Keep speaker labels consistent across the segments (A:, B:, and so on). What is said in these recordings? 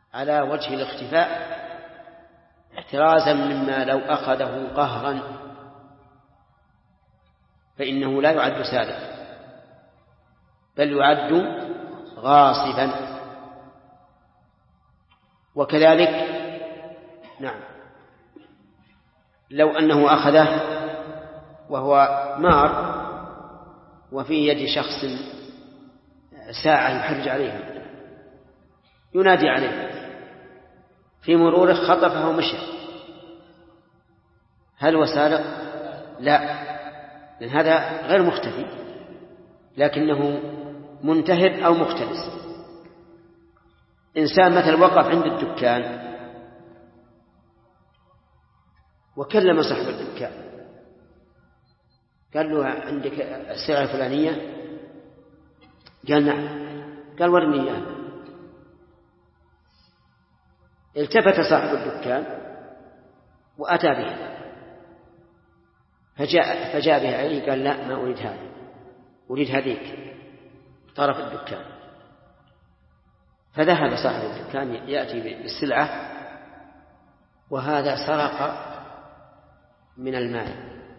A: على وجه الاختفاء احترازا مما لو أخذه قهرا فإنه لا يعد سارقا بل يعد غاصبا. وكذلك نعم لو أنه أخذه وهو مار وفي يد شخص ساعة يحرج عليه ينادي عليه في مروره خطفه ومشى، هل هو سارق؟ لا، لأن هذا غير مختفي لكنه منتهب أو مختلس. إنسان مثل وقف عند الدكان وكلم صاحب الدكان قال له عندك السلعة الفلانية؟ قال نعم. قال ورني إياها. التفت صاحب الدكان وأتى بها فجاء بها عليه قال لا ما أريد هذا، أريد هذيك طرف الدكان. فذهب صاحب الدكان يأتي بالسلعة وهذا سرق من المال،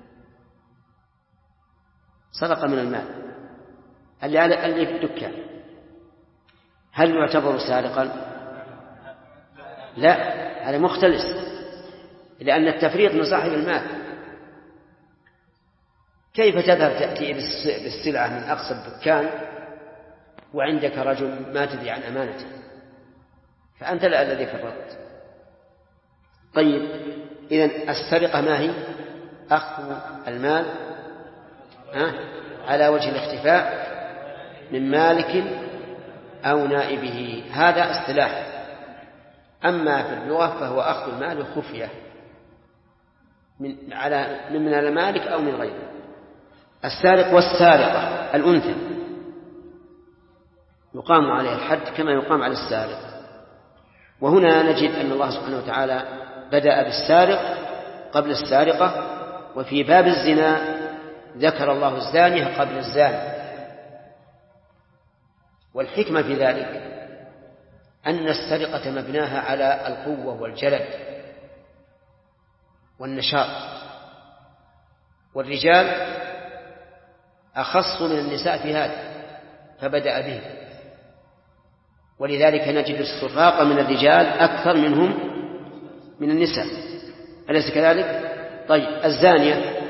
A: سرق من المال اللي في الدكان. هل يعتبر سارقا؟ لا، هذا مختلس لأن التفريط من صاحب المال. كيف تذهب تأتي بالسلعة من أقصى الدكان وعندك رجل ما تدري عن أمانته؟ فأنت الذي فرطت. طيب إذن السرقة ما هي؟ أخذ المال على وجه الاختفاء من مالك أو نائبه، هذا اصطلاح. أما في اللغة فهو أخذ المال خفية من المالك أو من غيره. السارق والسارقة الأنثى يقام عليه الحد كما يقام على السارق. وهنا نجد أن الله سبحانه وتعالى بدأ بالسارق قبل السارقة، وفي باب الزنا ذكر الله الزانية قبل الزاني. والحكمة في ذلك أن السرقة مبناها على القوة والجلد والنشاط، والرجال أخص من النساء في هذا فبدأ به، ولذلك نجد السراق من الرجال أكثر منهم من النساء، أليس كذلك؟ طيب الزانية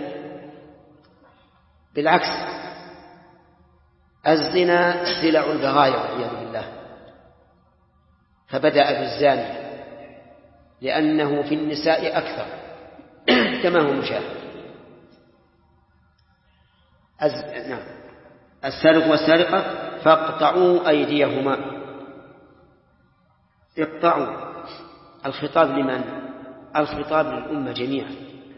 A: بالعكس، الزنا سلع البغايا والعياذ بالله، فبدأ بالزانية لأنه في النساء أكثر كما هو مشاهد. نعم. السارق والسارقة فاقطعوا أيديهما. اقطعوا الخطاب لمن؟ الخطاب للأمة جميعا،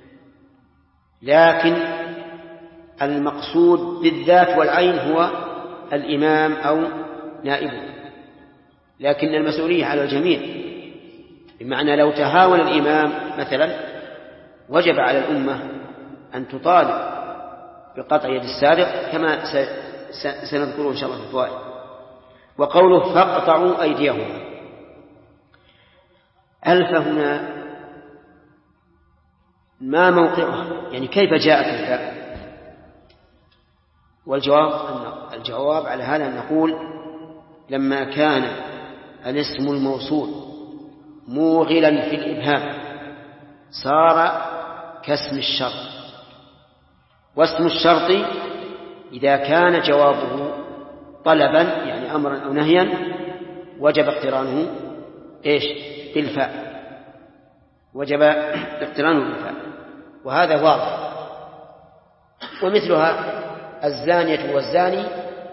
A: لكن المقصود بالذات والعين هو الإمام أو نائبه، لكن المسؤولية على الجميع. بمعنى لو تهاون الإمام مثلا وجب على الأمة أن تطالب بقطع يد السارق كما سنذكره إن شاء الله في الفوائد. وقوله فاقطعوا أيديهم، ألف هنا ما موقعه، يعني كيف جاءت الفاء؟ والجواب على هذا أن نقول لما كان الاسم الموصول موغلا في الإبهام صار كاسم الشرط، واسم الشرط إذا كان جوابه طلبا يعني أمرا أو نهيا وجب اقترانه بالفاء، وجب اقترانه بالفاء، وهذا واضح. ومثلها الزانية والزاني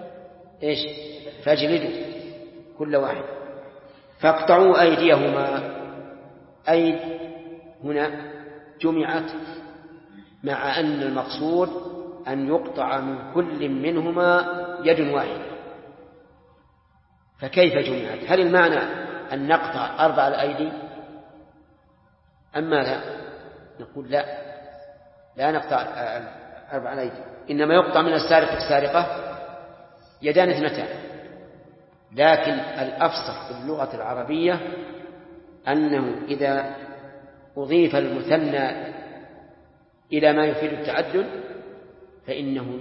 A: فاجلدوا كل واحد. فاقطعوا أيديهما، أيد هنا جمعت مع أن المقصود أن يقطع من كل منهما يد واحدة، فكيف جمعت؟ هل المعنى أن نقطع 4 الأيدي أما لا؟ نقول لا نقطع 4 الأيدي، إنما يقطع من السارق السارقة يدان 2، لكن الأفصح في اللغة العربية أنه إذا أضيف المثنى إلى ما يفيد التعدد فإنه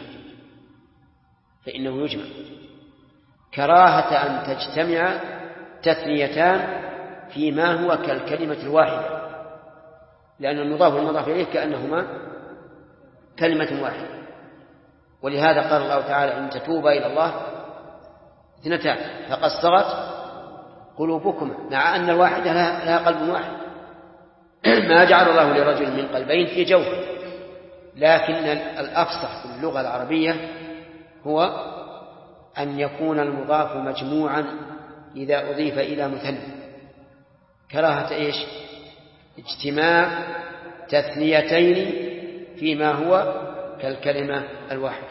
A: يجمع كراهة أن تجتمع تثنيتان فيما هو كالكلمة الواحدة، لأن المضاف والمضاف إليه كأنهما كلمة واحدة. ولهذا قال الله تعالى إن تتوبا إلى الله اثنتان فقد صغت قلوبكما، مع أن الواحدة لها قلب واحد. ما جعل الله لرجل من قلبين في جوفه، لكن الأفصح في اللغة العربية هو أن يكون المضاف مجموعا إذا أضيف إلى مثنى، كراهة إيش؟ اجتماع تثنيتين فيما هو كالكلمة الواحدة.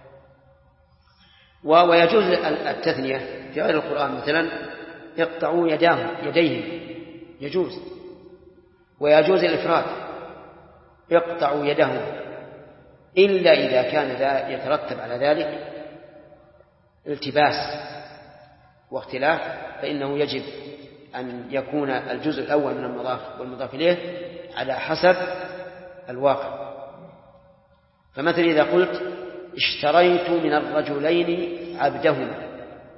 A: ويجوز التثنية في غير القرآن، مثلا اقطعوا يديهم يجوز، ويجوز الإفراد اقطعوا يدهم، إلا إذا كان يترتب على ذلك التباس واختلاف، فإنه يجب أن يكون الجزء الأول من المضاف والمضاف إليه على حسب الواقع. فمثلا إذا قلت اشتريت من الرجلين عبدهما،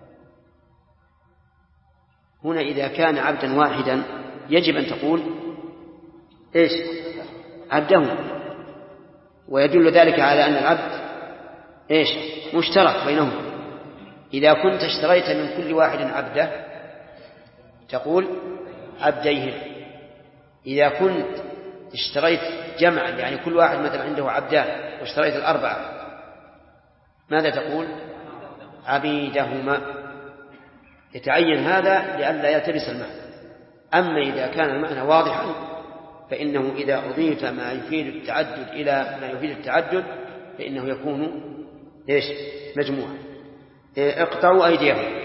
A: هنا إذا كان عبدا واحدا يجب أن تقول إيش؟ عبدهما، ويدل ذلك على أن العبد إيش؟ مشترك بينهم. إذا كنت اشتريت من كل واحد عبده تقول عبديهم. إذا كنت اشتريت جمعا، يعني كل واحد مثلا عنده عبدان واشتريت الأربعة، ماذا تقول؟ عبيدهما. يتعين هذا لئلا يلتبس المعنى. أما إذا كان المعنى واضحا فإنه إذا أضيف ما يفيد التعدد إلى ما يفيد التعدد فإنه يكون إيش؟ مجموعا. اقطعوا أيديهم،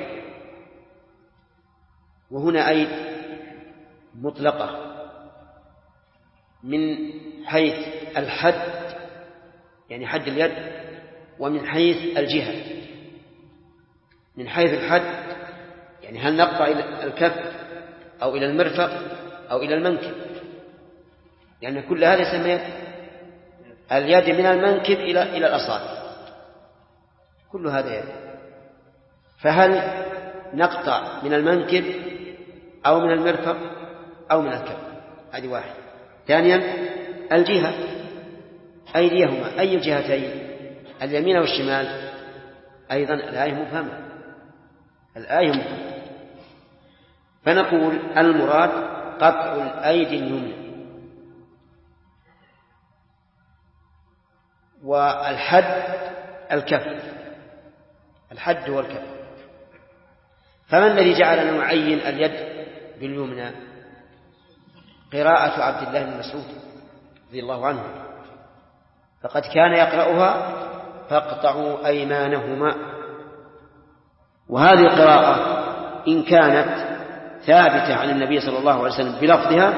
A: وهنا أيد مطلقة من حيث الحد، يعني حد اليد، ومن حيث الجهة. من حيث الحد يعني هل نقطع إلى الكف أو إلى المرفق أو إلى المنكب، لأن يعني كل هذا يسمى اليد من المنكب إلى الأصابع، كل هذا يد. فهل نقطع من المنكب أو من المرفق أو من الكف؟ هذه واحد. ثانيا الجهة، أيديهما، أي الجهتين؟ اليمين أو الشمال؟ أيضا الآية مفهمة، الآية مفهمة. فنقول المراد قطع الأيدي اليمنى، والحد الكف، الحد هو الكف. فمن الذي جعلنا نعين اليد باليمنى؟ قراءة عبد الله بن مسعود رضي الله عنه، فقد كان يقرأها فاقطعوا أيمانهما. وهذه القراءة إن كانت ثابتة عن النبي صلى الله عليه وسلم بلفظها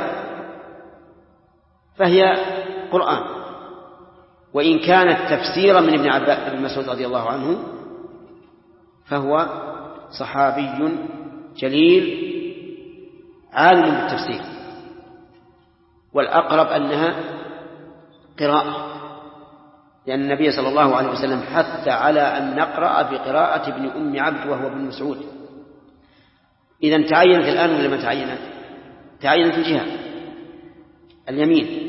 A: فهي قرآن، وإن كانت تفسيرا من ابن مسعود رضي الله عنه فهو صحابي جليل عالم بالتفسير. والأقرب أنها قراءة، لأن النبي صلى الله عليه وسلم حث على أن نقرأ بقراءة ابن أم عبد وهو ابن مسعود. إذن تعينت الآن ولا ما تعينت؟ تعينت الجهة اليمين.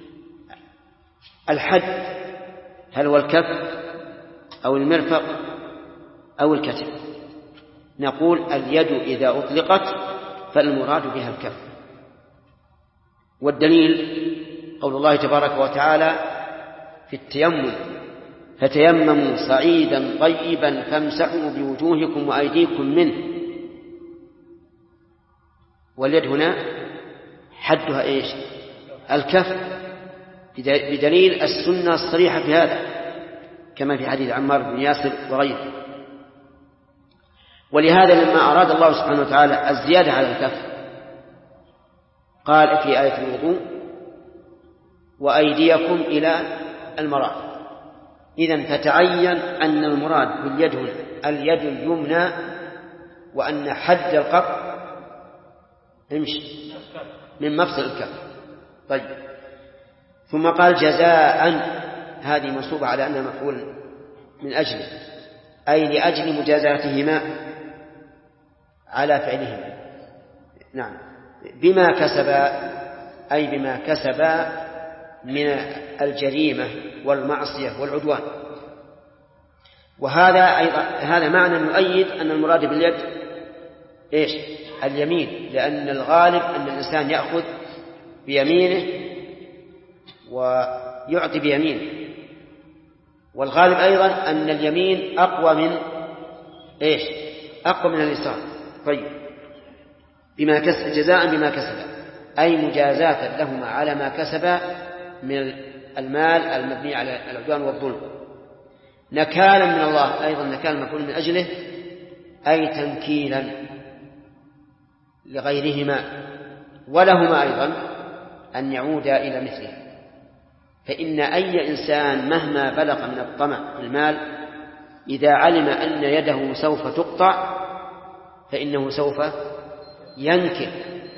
A: الحد هل هو الكف أو المرفق أو الكتف؟ نقول اليد إذا أطلقت فالمراد بها الكف. والدليل قول الله تبارك وتعالى في التيمم فتيمموا صعيدا طيبا فامسحوا بوجوهكم وأيديكم منه. واليد هنا حدها إيش؟ الكف، بدليل السنة الصريحة في هذا كما في حديث عمار بن ياسر وغيره. ولهذا لما أراد الله سبحانه وتعالى الزيادة على الكف قال في آية الوضوء وأيديكم إلى المرافق. إذن فتعين أن المراد باليد هنا اليد اليمنى وأن حد القطع امشي من مفصل الكف. طيب، ثم قال جزاء، هذه منصوبة على أنها مفعول من أجله، أي لأجل مجازاتهما على فعلهما. نعم، بما كسبا، أي بما كسبا من الجريمة والمعصية والعدوان. وهذا أيضا هذا معنى يؤيد أن المراد باليد إيش؟ اليمين، لأن الغالب أن الإنسان يأخذ بيمينه ويعطي بيمينه، والغالب أيضا أن اليمين أقوى من إيش؟ أقوى من اليسار. طيب، بما كسب، جزاء بما كسب، أي مجازاة لهما على ما كسبا من المال المبني على العدوان والظلم. نكالا من الله، أيضا نكال مفعول من أجله، أي تنكيلا لغيرهما، ولهما أيضا أن يعودا إلى مثله. فإن أي إنسان مهما بلغ من الطمع في المال إذا علم أن يده سوف تقطع فإنه سوف ينكر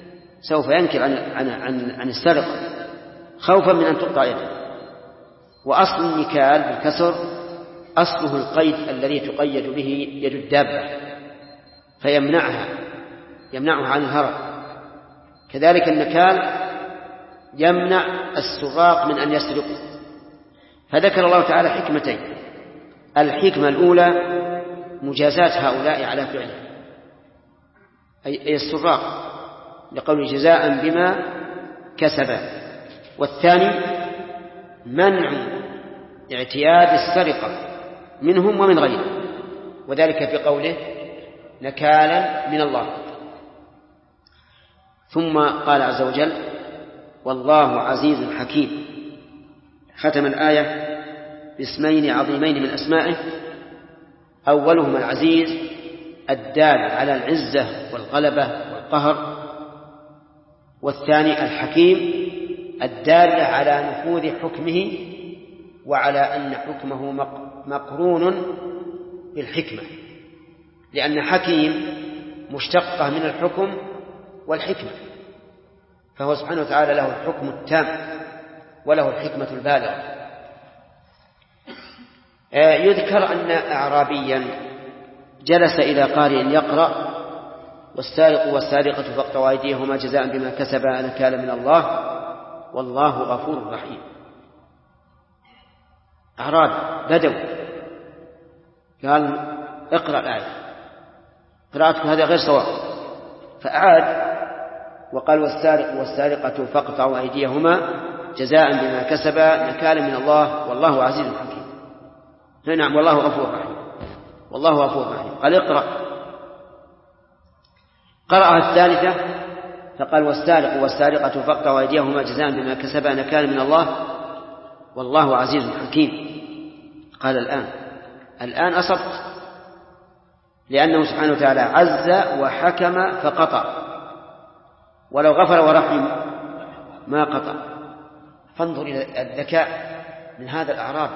A: عن السرقة خوفا من أن تقطع يده. وأصل النكال بالكسر أصله القيد الذي تقيد به يد الدابة فيمنعها عن الهرب. كذلك النكال يمنع السراق من أن يسرقوا. فذكر الله تعالى حكمتين: الحكمة الأولى مجازات هؤلاء على فعله أي السراق، لقول جزاء بما كسبا. والثاني منع اعتياد السرقة منهم ومن غيرهم، وذلك في قوله نكالا من الله. ثم قال عز وجل والله عزيز حكيم، ختم الآية باسمين عظيمين من أسمائه، أولهما العزيز الدال على العزة والغلبة والقهر، والثاني الحكيم الدال على نفوذ حكمه وعلى أن حكمه مقرون بالحكمة، لأن حكيم مشتقة من الحكم والحكمة، فهو سبحانه وتعالى له الحكم التام وله الحكمة البالغة. يذكر أن أعرابيا جلس إلى قارئ يقرأ والسارق والسارقة فاقطعوا أيديهما جزاء بما كسبا نكالا من الله والله غفور رحيم. أعرابي بدو قال اقرأ الآية، قراءتك هذا غير صواب، فأعاد وقال والسارق والسارقة فاقطعوا أيديهما جزاء بما كسبا نكالا من الله والله عزيز حكيم. نعم، والله غفور رحيم، والله غفور رحيم. قال اقرأ، قرأها الثالثة فقال والسارق والسارقة فاقطعوا أيديهما جزاء بما كسبا نكالا من الله والله عزيز حكيم. قال الآن أصبت، لأنه سبحانه وتعالى عز وحكم فقطع، ولو غفر ورحم ما قطع. فانظر إلى الذكاء من هذا الأعراب،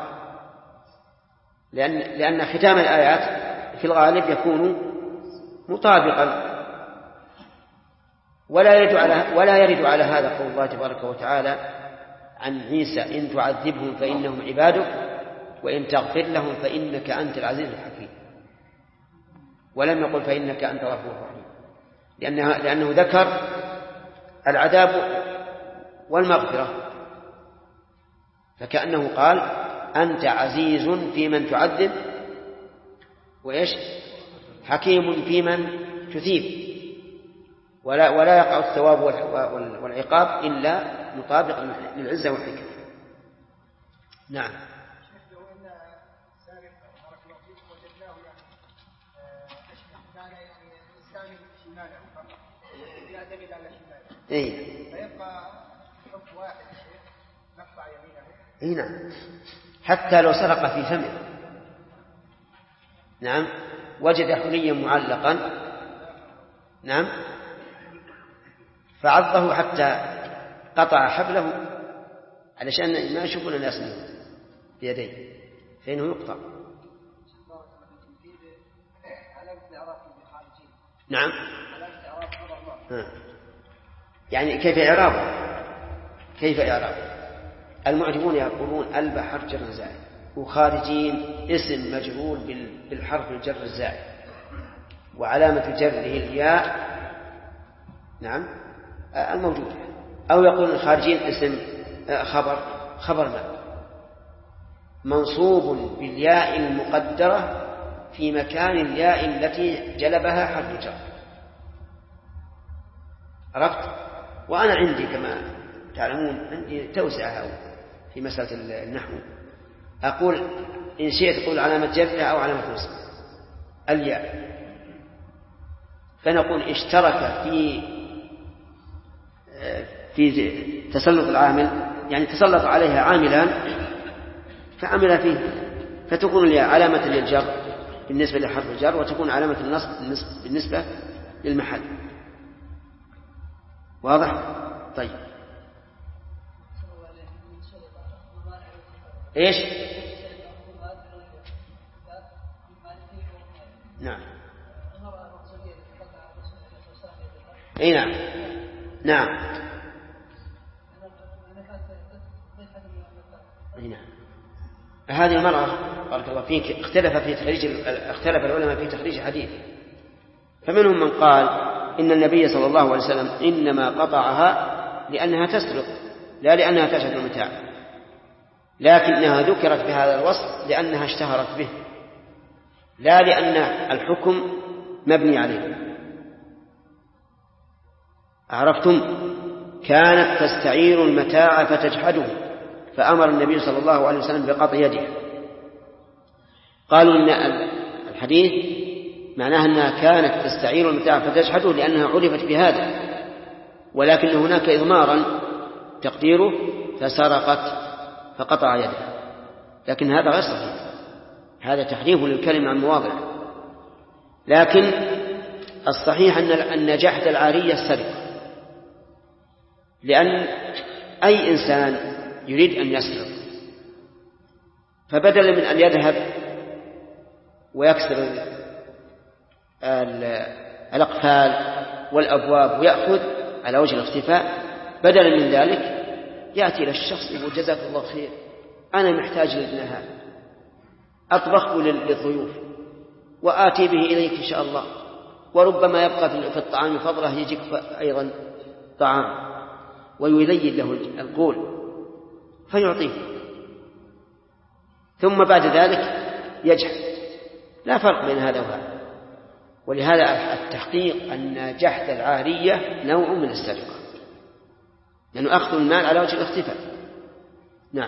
A: لأن ختام الآيات في الغالب يكون مطابقا، ولا يرد على هذا قول الله تبارك وتعالى عن عيسى إن تعذبهم فإنهم عبادك وإن تغفر لهم فإنك أنت العزيز الحكيم، ولم يقل فإنك أنت غفور رحيم، لأنه ذكر العذاب والمغفرة، فكأنه قال أنت عزيز في من تعذب وإيش حكيم في من تثيب، ولا يقع الثواب والعقاب إلا مطابقا للعزة والحكمة. نعم. إيه. فيبقى حكم واحد نقطع يمينه. نعم، حتى لو سرق في فمه. نعم، وجد حليا معلقا، نعم، فعضه حتى قطع حبله علشان ما يشوفون الناس منه بيديه، فإنه يقطع. نعم. يعني كيف إعرابه؟ المعجمون يقولون ألب حرف جر زائد، وخارجين اسم مجرور بالحرف الجر الزائد وعلامة جره الياء، نعم الموجودة. أو يقول الخارجين اسم خبر ما منصوب بالياء المقدرة في مكان الياء التي جلبها حرف جر. عرفت؟ وأنا عندي كما تعلمون عندي توسعة في مسألة النحو، أقول إن شئت تقول علامة جرها أو علامة نصب الياء، فنقول اشترك في تسلط العامل، يعني تسلط عليها عاملان فعمل فيه، فتكون الياء علامة للجر بالنسبة لحرف الجر، وتكون علامة النصب بالنسبة للمحل. واضح؟ طيب. ايش؟ نعم. اي نعم. نعم. اي نعم. هذه المرأة بارك الله فيك اختلف العلماء في تخريج حديث، فمنهم من قال إن النبي صلى الله عليه وسلم إنما قطعها لأنها تسرق لا لأنها تشهد المتاع، لكنها ذكرت بهذا الوصف لأنها اشتهرت به لا لأن الحكم مبني عليه. عرفتم؟ كانت تستعير المتاع فتجحده فأمر النبي صلى الله عليه وسلم بقطع يده. قالوا إن الحديث معناها أنها كانت تستعير المتاع فتجحده لأنها عرفت بهذا، ولكن هناك إضمارا تقديره فسرقت فقطع يده، لكن هذا غير صحيح، هذا تحريف للكلمة عن مواضعه. لكن الصحيح أن جحد العارية السرقة، لأن أي إنسان يريد أن يسرق فبدلا من أن يذهب ويكسر الأقفال والأبواب ويأخذ على وجه الاختفاء، بدلا من ذلك يأتي إلى الشخص يقول جزاك الله خير أنا محتاج لابن هذا أطبخه للضيوف وآتي به إليك إن شاء الله، وربما يبقى في الطعام فضله يجيك أيضا طعام، ويلين له القول فيعطيه، ثم بعد ذلك يجحد. لا فرق بين هذا وهذا. ولهذا التحقيق أن جحد العارية نوع من السرقة، لأنه أخذ المال على وجه الاختفاء. نعم.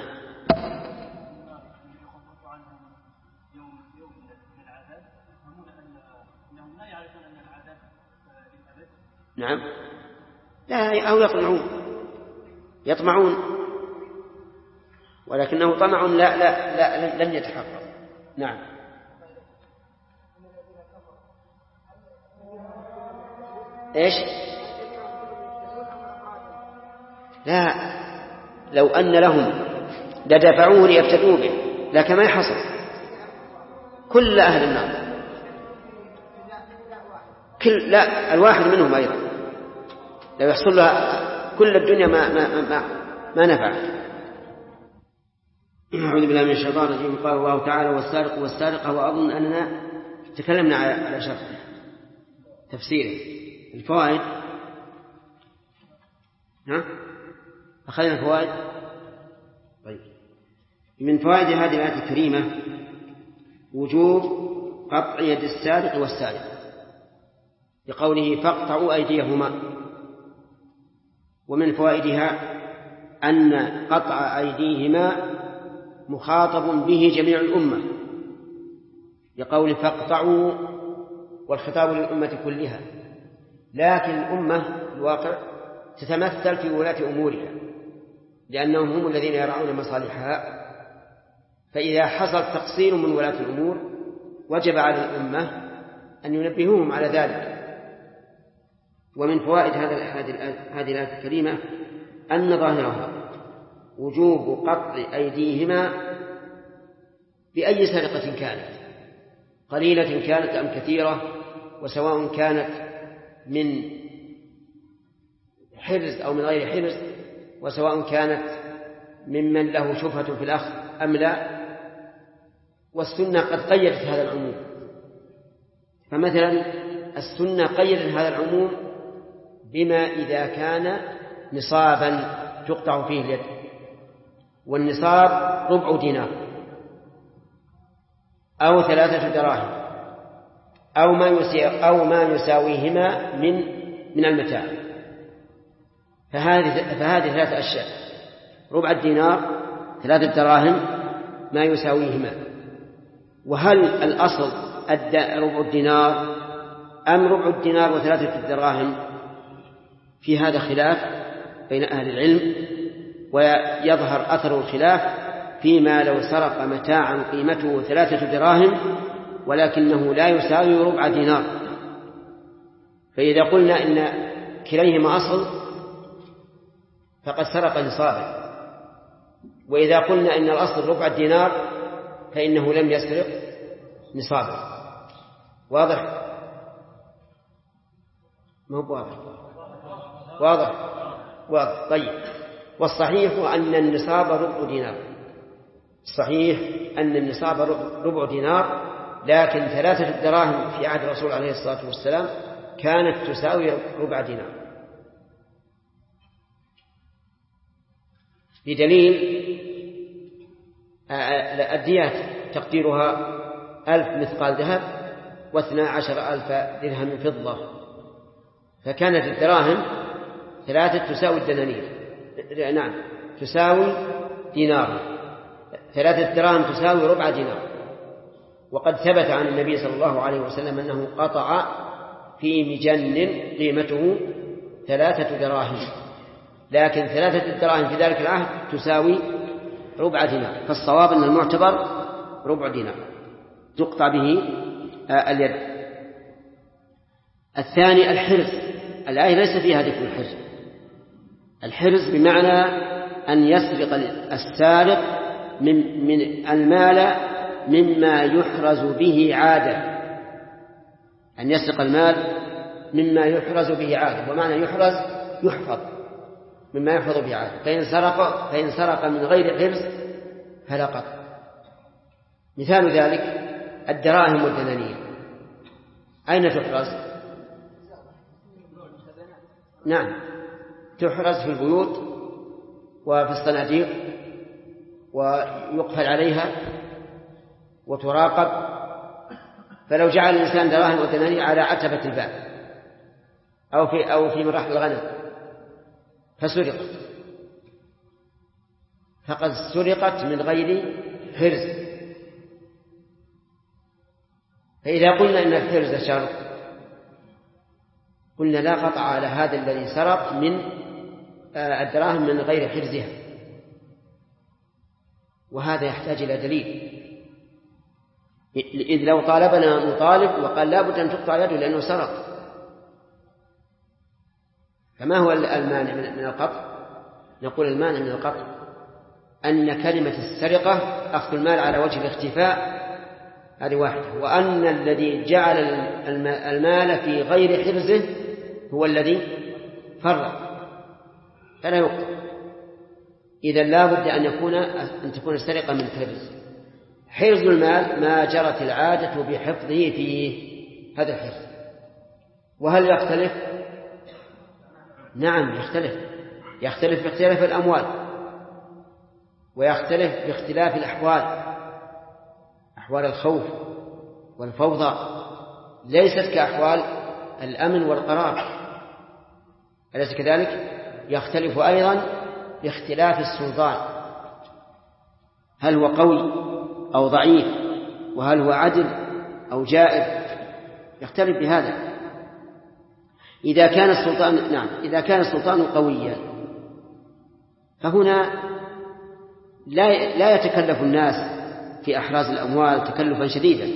A: نعم. لا، أو يطمعون ولكنه طمع لا لن يتحقق. نعم. إيش؟ لا، لو أن لهم لدفعوه ليفتدوا به، لكن ما يحصل كل أهل النار، لا الواحد منهم أيضا لو يحصل لها كل الدنيا ما نفع. أعوذ بالله من الشيطان الرجيم. قال الله تعالى والسارق والسارقة، وأظن أننا تكلمنا على شرح تفسيره. الفوائد أخذنا الفوائد. طيب، من فوائد هذه الآية الكريمة وجوب قطع يد السارق والسارق بقوله فاقطعوا أيديهما. ومن فوائدها أن قطع أيديهما مخاطب به جميع الأمة بقول فاقطعوا، والخطاب للأمة كلها، لكن الأمة الواقع تتمثل في ولاة أمورها لأنهم هم الذين يرعون مصالحها، فإذا حصل تقصير من ولاة الأمور وجب على الأمة أن ينبهوهم على ذلك. ومن فوائد هذه الآية الكريمة أن ظاهرها وجوب قطع أيديهما بأي سرقة كانت، قليلة كانت أم كثيرة، وسواء كانت من حرز أو من غير حرز، وسواء كانت ممن له شبهة في الأخذ أم لا. والسنة قد قيدت هذا العموم، فمثلا السنة قيدت هذا العموم بما إذا كان نصابا تقطع فيه اليد، والنصاب ربع دينار أو 3 دراهم أو ما يساويهما من المتاع. فهذه 3 أشياء: ربع الدينار، 3 دراهم، ما يساويهما. وهل الأصل ربع الدينار أم ربع الدينار و3 دراهم؟ في هذا خلاف بين أهل العلم، ويظهر أثر الخلاف فيما لو سرق متاعا قيمته 3 دراهم ولكنه لا يساوي ربع دينار. فإذا قلنا إن كليهما أصل فقد سرق نصابا، وإذا قلنا إن الأصل ربع الدينار فإنه لم يسرق نصابا. واضح؟ ما هو واضح؟ واضح. طيب، والصحيح أن النصاب ربع دينار، الصحيح أن النصاب ربع دينار، لكن 3 دراهم في عهد الرسول عليه الصلاة والسلام كانت تساوي ربع دينار، بدليل الديات تقديرها 1000 مثقال ذهب و12,000 درهم فضة، فكانت الدراهم 3 تساوي الدنانير، نعم تساوي دينار، 3 دراهم تساوي ربع دينار. وقد ثبت عن النبي صلى الله عليه وسلم أنه قطع في مجن قيمته 3 دراهم، لكن 3 دراهم في ذلك العهد تساوي ربع دينار، فالصواب أن المعتبر ربع دينار تقطع به اليد. الثاني الحرز. الآية ليس فيها ذكر الحرز. الحرز بمعنى أن يسرق السارق من المال مما يحرز به عادة، أن يسرق المال مما يحرز به عادة، ومعنى يحرز يحفظ، مما يحفظ به عادة. فإن سرق من غير حرز فلا قطع. مثال ذلك الدراهم والدنانير، أين تحرز؟ نعم، تحرز في البيوت وفي الصناديق، ويقفل عليها وتراقب. فلو جعل الإنسان دراهم ودنانير على عتبة الباب أو في مرحل الغنم فسرقت، فقد سرقت من غير حرز. فإذا قلنا إن الحرز شر، قلنا لا قطع على هذا الذي سرق من الدراهم من غير حرزها، وهذا يحتاج إلى دليل. إذ لو طالبنا مطالب وقال لا بد أن تقطع يده لأنه سرق، فما هو المانع من القطع؟ نقول المانع من القطع أن كلمة السرقة أخذ المال على وجه الاختفاء، هذه واحدة، وأن الذي جعل المال في غير حرزه هو الذي فرق، فلا يقطع. إذن لا بد أن تكون السرقة من حرز. حرز المال ما جرت العادة بحفظه فيه، هذا الحرز. وهل يختلف؟ نعم يختلف باختلاف الأموال، ويختلف باختلاف الأحوال، أحوال الخوف والفوضى ليست كأحوال الأمن والقرار، أليس كذلك؟ يختلف أيضا باختلاف السلطان، هل هو قوي أو ضعيف، وهل هو عدل أو جائر، يختلف بهذا. إذا كان السلطان قويا فهنا لا يتكلف الناس في أحراز الأموال تكلفا شديدا،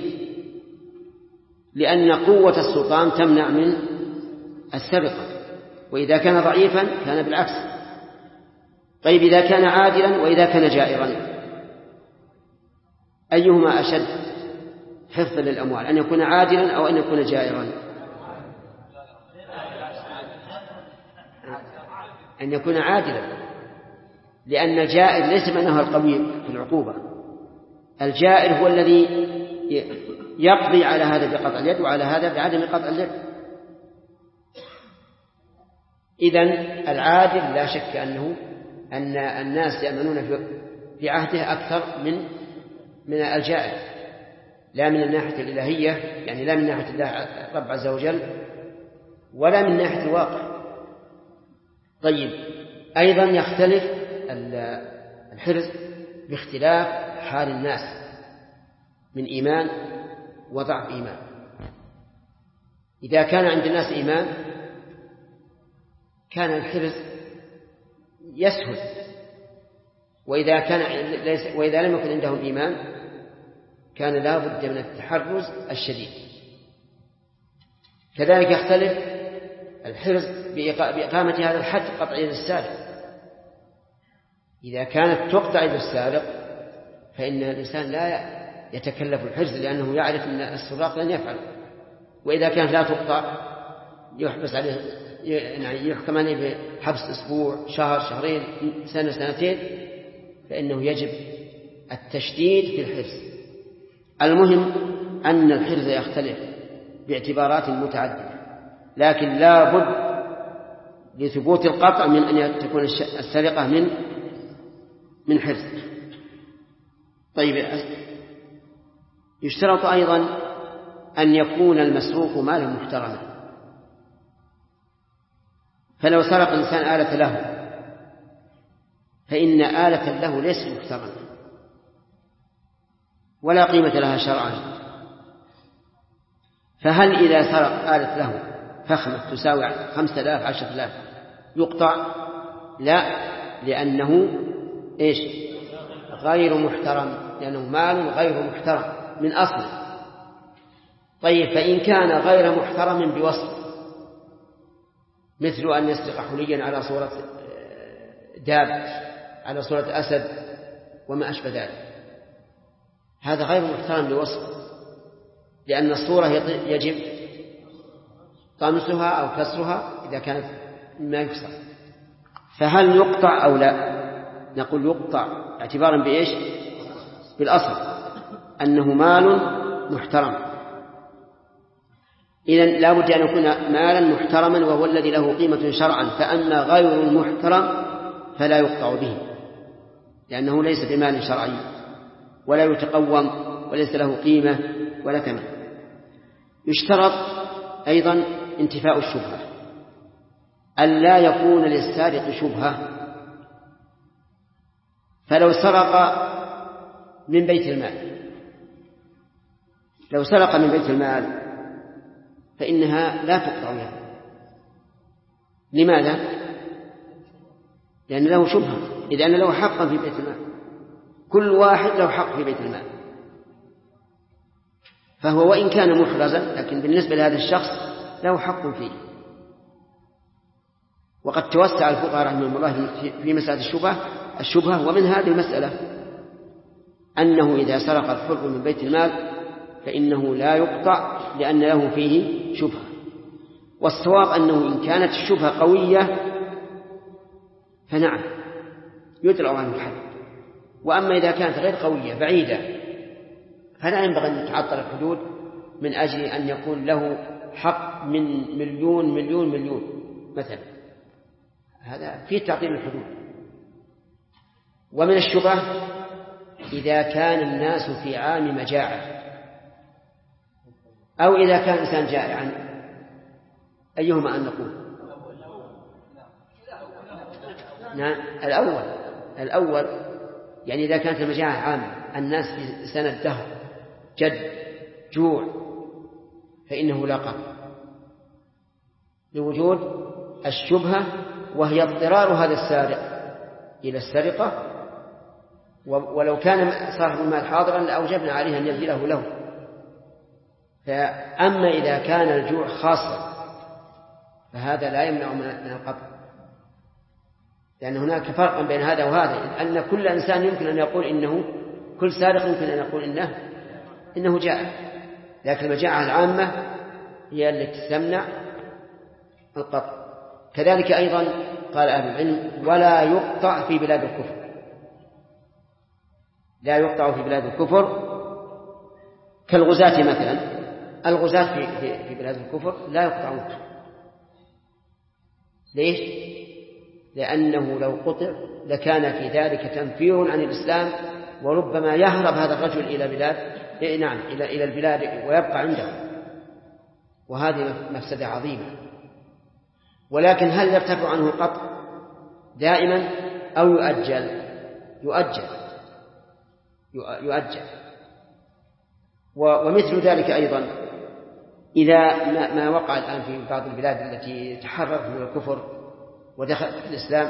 A: لأن قوة السلطان تمنع من السرقة. وإذا كان ضعيفا كان بالعكس. طيب إذا كان عادلا وإذا كان جائرا، أيهما أشد حفظا للأموال، أن يكون عادلا أو أن يكون جائرا؟ أن يكون عادلا، لأن الجائر ليس معناه القوي في العقوبة. الجائر هو الذي يقضي على هذا بقطع اليد وعلى هذا بعدم قطع اليد. إذن العادل لا شك أن الناس يأمنون في عهده أكثر من الجائر، لا من الناحية الإلهية، يعني لا من ناحية الله رب عز وجل، ولا من ناحية الواقع. طيب، أيضا يختلف الحرز باختلاف حال الناس من إيمان وضعف إيمان. إذا كان عند الناس إيمان كان الحرز يسهل، وإذا لم يكن عندهم إيمان كان لا بد من التحرز الشديد. كذلك يختلف الحرز بإقامة هذا الحد قطع يد السارق. إذا كانت تقطع يد السارق فإن الإنسان لا يتكلف الحرز، لأنه يعرف أن السراق لن يفعل. وإذا كانت لا تقطع يحبس عليه، يعني يحكم عليه بحبس أسبوع، شهر، شهرين، سنة، سنتين، فإنه يجب التشديد في الحرز. المهم أن الحرز يختلف باعتبارات متعددة، لكن لا بد لثبوت القطع من أن تكون السرقة من حرز. طيب، يشترط أيضا أن يكون المسروق مالا محترما. فلو سرق إنسان آلة له فإن آلة له ليست محترمة ولا قيمة لها شرعا. فهل إذا سرق آلة له فخمة تساوي 5000 10,000 يقطع؟ لا، لأنه غير محترم، لأنه مال غير محترم من أصله. طيب، فإن كان غير محترم بوصف، مثل أن يسرق حليا على صورة داب، على صورة أسد وما أشبه ذلك، هذا غير محترم بوصف، لأن الصورة يجب طمسها أو كسرها إذا كانت ما يكسر. فهل يقطع أو لا؟ نقول يقطع اعتبارا بإيش؟ بالأصل أنه مال محترم. إذن لا بد أن يكون مالا محترما وهو الذي له قيمة شرعا. فأما غير المحترم فلا يقطع به، لأنه ليس بمال شرعي ولا يتقوم وليس له قيمة ولا ثمن. يشترط أيضا انتفاء الشبهة، ألا يكون للسارق شبهة. فلو سرق من بيت المال، لو سرق من بيت المال فإنها لا تقطع له. لماذا؟ لأن له شبهة، إذ أن له حقا في بيت المال، كل واحد له حق في بيت المال، فهو وإن كان محرزا لكن بالنسبة لهذا الشخص له حق فيه. وقد توسع الفقهاء رحمهم الله في مسألة الشبهة، ومن هذه المسألة أنه إذا سرق الحر من بيت المال فإنه لا يقطع لأن له فيه شبهة. والصواب أنه إن كانت الشبهة قوية فنعم يدرع عنه الحد، وأما إذا كانت غير قوية بعيدة فلا ينبغي أن تتعطل الحدود من أجل أن يكون له حق من مليون مثلا، هذا فيه تعطيل الحدود. ومن الشبهة إذا كان الناس في عام مجاعة أو إذا كان إنسان جائعا، أيهما أن نقول؟ نعم، الأول، يعني إذا كانت المجاعة عامة، الناس في سنة دهر جد جوع، فإنه لا قطع لوجود الشبهة، وهي اضطرار هذا السارق إلى السرقة، ولو كان صاحب المال حاضرا لأوجبنا عليه أن يبذله له. فأما إذا كان الجوع خاصا فهذا لا يمنع من القطع، لأن هناك فرقا بين هذا وهذا، أن كل إنسان يمكن أن يقول إنه، كل سارق يمكن أن يقول إنه جائع، لكن المجاعة العامة هي التي تمنع القطع. كذلك أيضا قال أهل العلم ولا يقطع في بلاد الكفر، لا يقطع في بلاد الكفر كالغزاة مثلا. الغزاة في بلاد الكفر لا يقطعون. ليش؟ لأنه لو قطع لكان في ذلك تنفير عن الإسلام، وربما يهرب هذا الرجل إلى بلاد إلى البلاد ويبقى عنده، وهذه مفسدة عظيمة. ولكن هل يرتفع عنه القطع دائما أو يؤجل؟ يؤجل. ومثل ذلك أيضا إذا ما وقع الآن في بعض البلاد التي تحررت من الكفر ودخلت في الإسلام،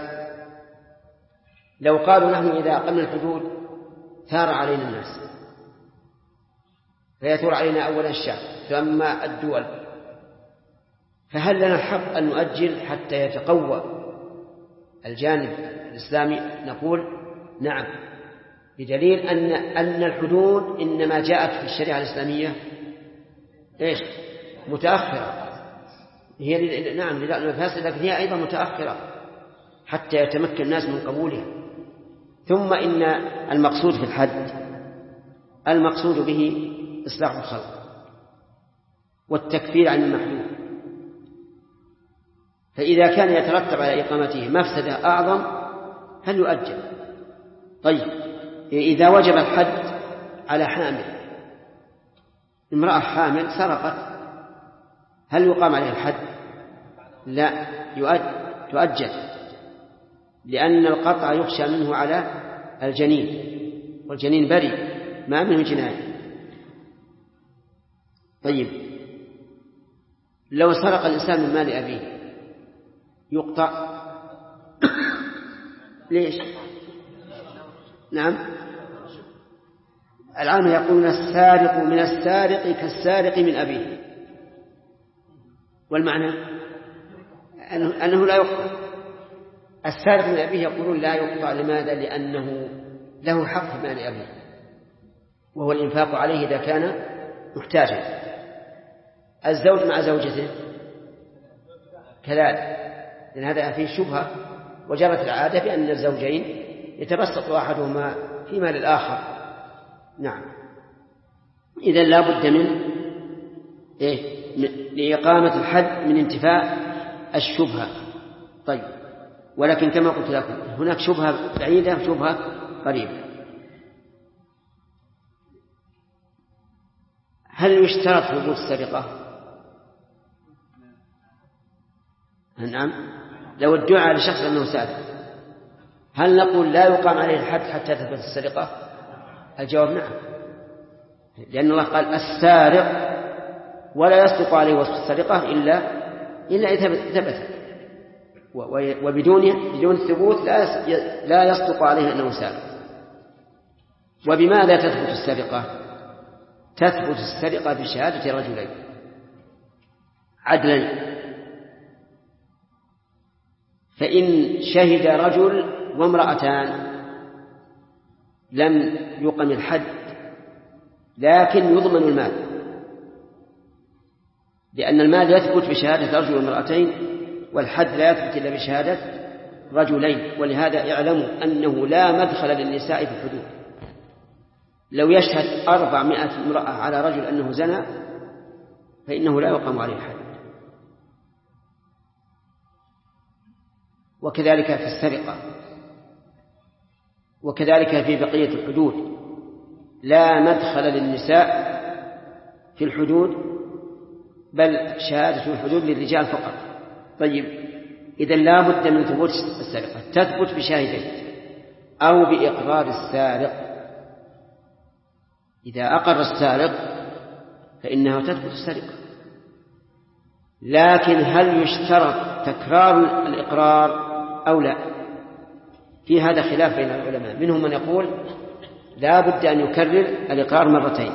A: لو قالوا نحن إذا أقمنا الحدود ثار علينا الناس، فيثور علينا أولا الشعب ثم الدول، فهل لنا الحق أن نؤجل حتى يتقوى الجانب الإسلامي؟ نقول نعم، بدليل أن الحدود إنما جاءت في الشريعة الإسلامية متأخرة. هي نعم للفاسد، لكن هي أيضا متأخرة حتى يتمكن الناس من قبولها. ثم إن المقصود في الحد المقصود به إصلاح الخلق والتكفير عن المحدود، فإذا كان يترتب على إقامته مفسدة أعظم هل يؤجل؟ طيب إذا وجب الحد على حامل، امرأة حامل سرقت، هل يقام عليها الحد؟ لا، تؤجل، لأن القطع يخشى منه على الجنين، والجنين بريء ما منه جناية. طيب لو سرق الإنسان من مال أبيه يقطع؟ ليش؟ نعم، العامة يقولون السارق من السارق كالسارق من أبيه، والمعنى أنه لا يقطع. السارق من أبيه يقولون لا يقطع. لماذا؟ لأنه له حق في مال أبيه، وهو الإنفاق عليه إذا كان محتاجا. الزوج مع زوجته كذلك، لأن هذا فيه شبهة، وجرت العادة بأن الزوجين يتبسط أحدهما في مال الآخر. نعم، إذن لا بد من لإقامة الحد من انتفاء الشبهة. طيب، ولكن كما قلت لكم هناك شبهة بعيدة وشبهة قريبة. هل يشترط ثبوت السرقة؟ نعم، لو ادعى على شخص أنه سارق هل نقول لا يقام عليه الحد حتى تثبت السرقة؟ الجواب نعم، لأن الله قال السارق ولا يصدق عليه وصف السرقة إلا إذا ثبت، وبدون الثبوت لا يصدق عليه أنه سارق. وبماذا تثبت السرقة؟ تثبت السرقة بشهادة رجلين عدلين، فإن شهد رجل وامرأتان لم يقم الحد، لكن يضمن المال، لأن المال يثبت بشهادة رجل وامرأتين، والحد لا يثبت إلا بشهادة رجلين. ولهذا اعلموا أنه لا مدخل للنساء في الحدود. لو يشهد 400 امرأة على رجل أنه زنى فإنه لا يقام عليه الحد. وكذلك في السرقة، وكذلك في بقية الحدود لا مدخل للنساء في الحدود، بل شهادة الحدود للرجال فقط. طيب، إذن لا بد من ثبوت السرقة، تثبت بشاهدين أو بإقرار السارق. إذا أقر السارق فإنها تثبت السرقة. لكن هل يشترط تكرار الإقرار أو لا؟ في هذا خلاف بين العلماء، منهم من يقول لا بد أن يكرر الإقرار مرتين،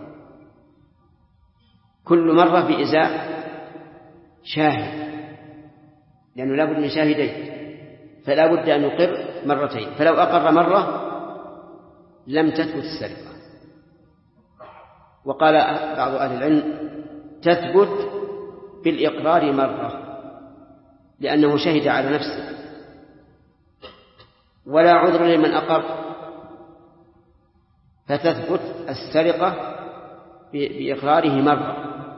A: كل مرة بإزاء شاهد، لأنه لا بد من شاهدين، فلا بد أن يقر مرتين. فلو أقر مرة لم تثبت السرقة. وقال بعض أهل العلم تثبت بالإقرار مرة، لأنه شهد على نفسه ولا عذر لمن أقر، فتثبت السرقة بإقراره مرة.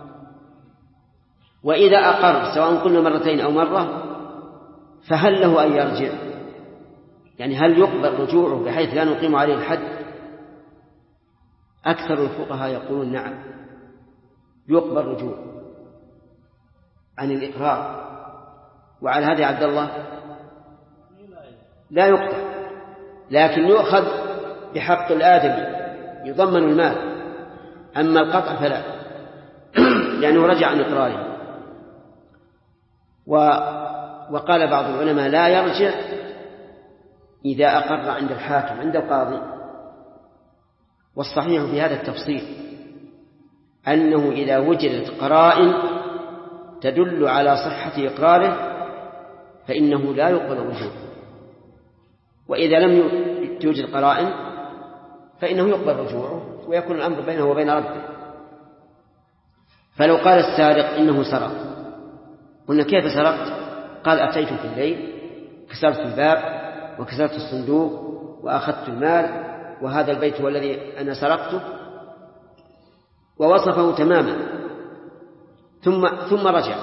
A: وإذا أقر سواء قلنا مرتين أو مرة فهل له أن يرجع؟ يعني هل يقبل رجوعه بحيث لا نقيم عليه الحد؟ أكثر الفقهاء يقولون نعم، يقبل رجوع عن الإقرار. وعلى هذا عبد الله لا يقطع، لكن يؤخذ بحق الآدمي يضمن المال، أما القطع فلا لأنه رجع عن إقراره. وقال بعض العلماء لا يرجع إذا أقر عند الحاكم عند القاضي. والصحيح في هذا التفصيل أنه إذا وجدت قرائن تدل على صحة إقراره فإنه لا يقبل رجوعه، وإذا لم توجد قرائن فإنه يقبل رجوعه ويكون الأمر بينه وبين ربه. فلو قال السارق إنه سرق، قلنا كيف سرقت؟ قال أتيت في الليل كسرت الباب وكسرت الصندوق وأخذت المال وهذا البيت هو الذي أنا سرقته، ووصفه تماما، ثم رجع.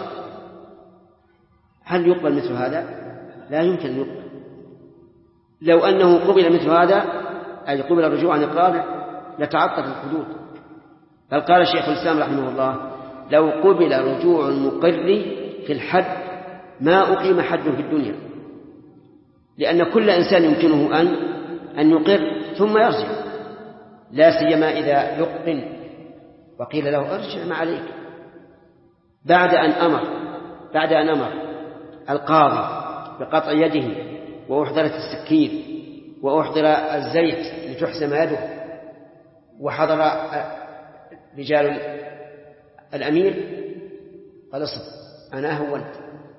A: هل يقبل مثل هذا؟ لا يمكن أن يقبل. لو أنه قبل مثل هذا أي قبل الرجوع عن إقراره لتعطل الحدود. بل قال الشيخ الإسلام رحمه الله لو قبل رجوع المقر في الحد ما أقيم حد في الدنيا، لأن كل إنسان يمكنه أن يقر ثم يرجع، لا سيما إذا يقن وقيل له ارجع ما عليك، بعد أن أمر القاضي بقطع يده وأحضرت السكين وأحضر الزيت لتحسم يده وحضر رجال الأمير قال اصبر أنا هونت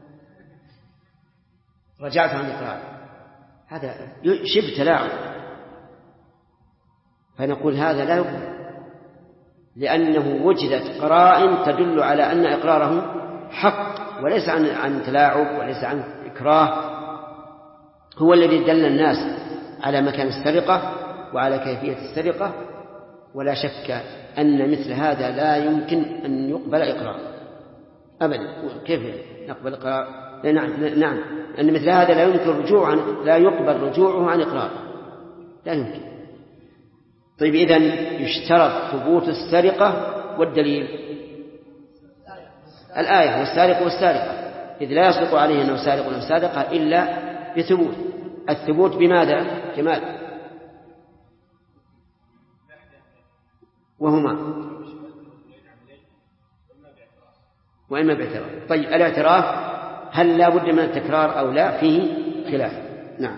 A: رجعت عن إقرار، هذا شبه تلاعب. فنقول هذا لا يقبل، لأنه وجدت قرائن تدل على أن إقراره حق وليس عن تلاعب وليس عن إكراه. هو الذي دل الناس على مكان السرقة وعلى كيفية السرقة، ولا شك أن مثل هذا لا يمكن أن يقبل إقرار أبدا. كيف نقبل إقرار؟ نعم أن مثل هذا لا يقبل رجوعه عن إقرار، لا يمكن. طيب إذن يشترط ثبوت السرقة والدليل الآية والسارق والسارقة، إذ لا يصدق عليه أنه سارق ولا سارقة إلا بثبوت. الثبوت بماذا جمال؟ وهما وإما باعتراف. طيب الاعتراف هل لا بد من التكرار أو لا؟ فيه خلاف. نعم.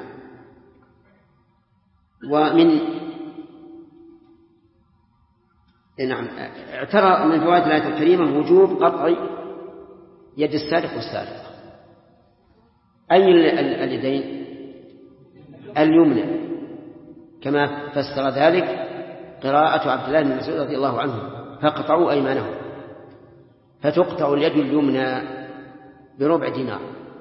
A: اعترى من فوائد الآية الكريمة وجوب قطع يد السارق والسارقة. أي اليدين؟ اليمنى، كما فسر ذلك قراءة عبد الله بن مسعود رضي الله عنه فاقطعوا أيمانهم. فتقطع اليد اليمنى بربع دينار.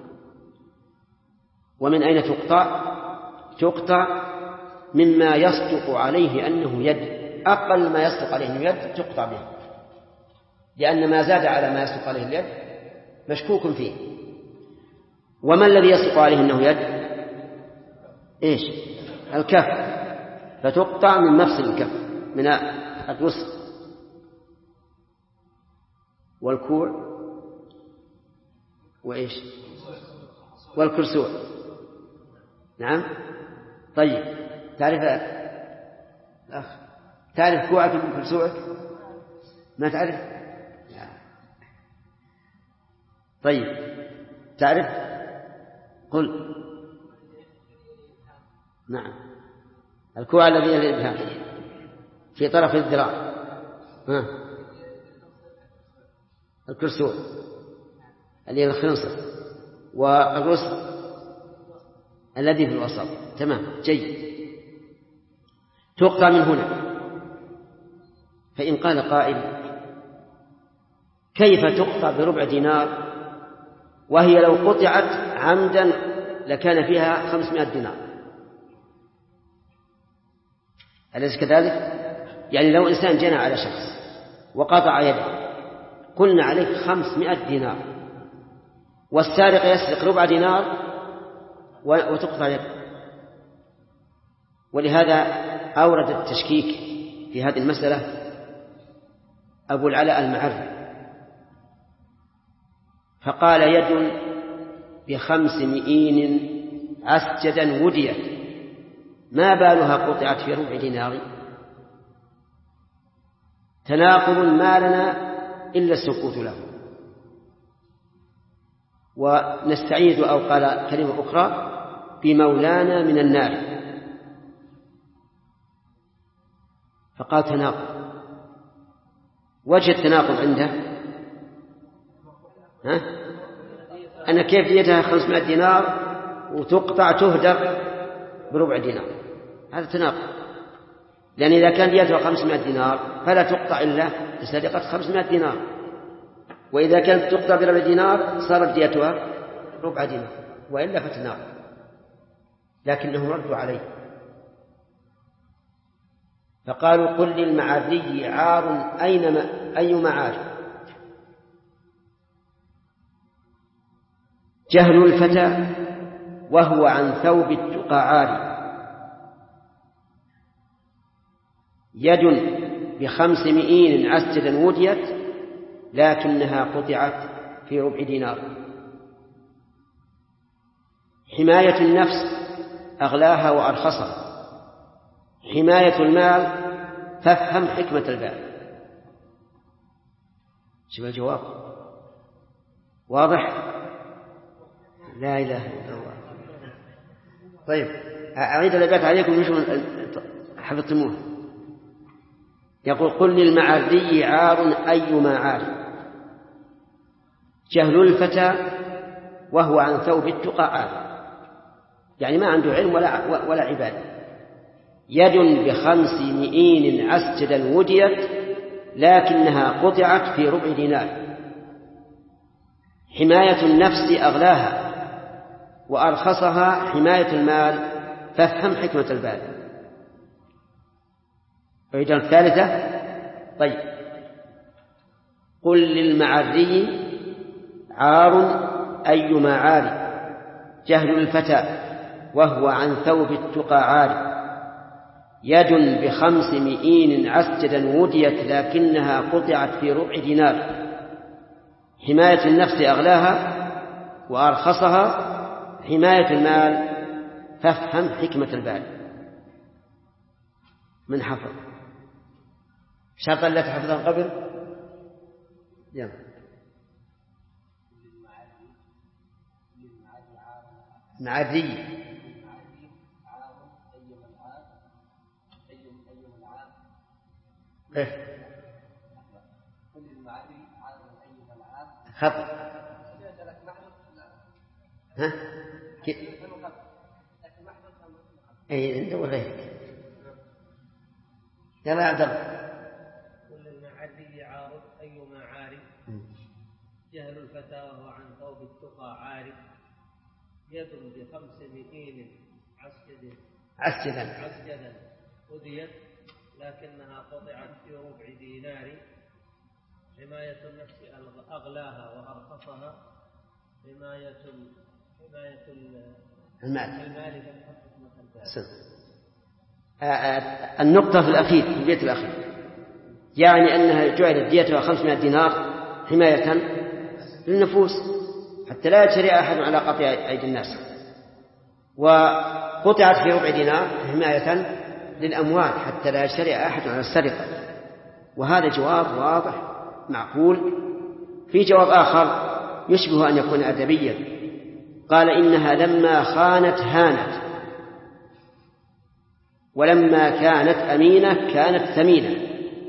A: ومن أين تقطع؟ تقطع مما يصدق عليه أنه يد، أقل ما يصدق عليه أنه يد تقطع به، لأن ما زاد على ما يصدق عليه اليد مشكوك فيه. وما الذي يصدق عليه أنه يد؟ إيش؟ الكف، فتقطع من مفصل الكف من الوسط والكوع وإيش؟ والكرسوع. نعم. طيب تعرف كوعك من كرسوعك؟ ما تعرف؟ طيب تعرف؟ قل. نعم. الكوع الذي يلي الإبهام في طرف الذراع. الكرسوع اللي الخنصر، والرسل الذي في الوسط. تمام، جيد. تقطع من هنا. فإن قال قائل كيف تقطع بربع دينار وهي لو قطعت عمدا لكان فيها 500 دينار؟ أليس كذلك؟ يعني لو إنسان جنى على شخص وقطع يده قلنا عليه 500 دينار، والسارق يسرق ربع دينار وتقطع يده. ولهذا أورد التشكيك في هذه المسألة أبو العلاء المعري، فقال يد ب500 عسجدا وديت ما بالها قطعت في ربع دينار. تناقض ما لنا إلا السكوت له. ونستعيد أو قال كلمة أخرى بمولانا من النار، فقال تناقض. وجه التناقض عنده أن كيف يدها 500 دينار وتقطع تهدر بربع دينار، هذا تناقض. لأن إذا كان يدها 500 دينار فلا تقطع إلا بسرقة 500 دينار، وإذا كانت تقطع بربع دينار صارت ديتها ربع دينار، وإلا فتناقض. لكنهم ردوا عليه فقالوا قل للمعري عار أي معار. جهل الفتى وهو عن ثوب التقى عاري، يد ب500 عسجدا وديت لكنها قطعت في ربع دينار. حماية النفس أغلاها وأرخصها، حماية المال فافهم حكمة البال. شوف الجواب واضح؟ لا إله إلا الله. طيب أعيد الأبيات عليكم وشو حفظتموه. يقول قل للمعري عار أيما عار، جهل الفتى وهو عن ثوب التقى عار، يعني ما عنده علم ولا عبادة. يد ب500 عسجدا وديت لكنها قطعت في ربع دينار. حماية النفس أغلاها وأرخصها، حماية المال فافهم حكمة البال. أيضا الثالثة. طيب قل للمعري عار أيما عار، جهل الفتى وهو عن ثوب التقى عار، يد ب500 عسجدا وديت لكنها قطعت في ربع دينار. حماية النفس أغلاها وأرخصها، حماية المال فافهم حكمة البال. من حفظ شرطا لا تحفظها قبل يلا. معري خطأ. ها أي أنت وغيرك. يلا يا عبد الله.
B: كل المعري عار أيما عار، جهل الفتى وهو عن ثوب التقى عار، يد ب500 عسجدا أديت لكنها قطعت في ربع دينار. حماية النفس أغلاها وأرخصها، حماية المال
A: النقطة في الأخير، في البيت الأخير، يعني أنها جعلت ديتها 500 دينار حماية للنفوس حتى لا يجري أحد على قطع أيدي الناس، وقطعت في ربع دينار حماية للأموال حتى لا يجري أحد على السرقة. وهذا جواب واضح معقول. في جواب آخر يشبه أن يكون أدبيا، قال إنها لما خانت هانت، ولما كانت أمينة كانت ثمينة.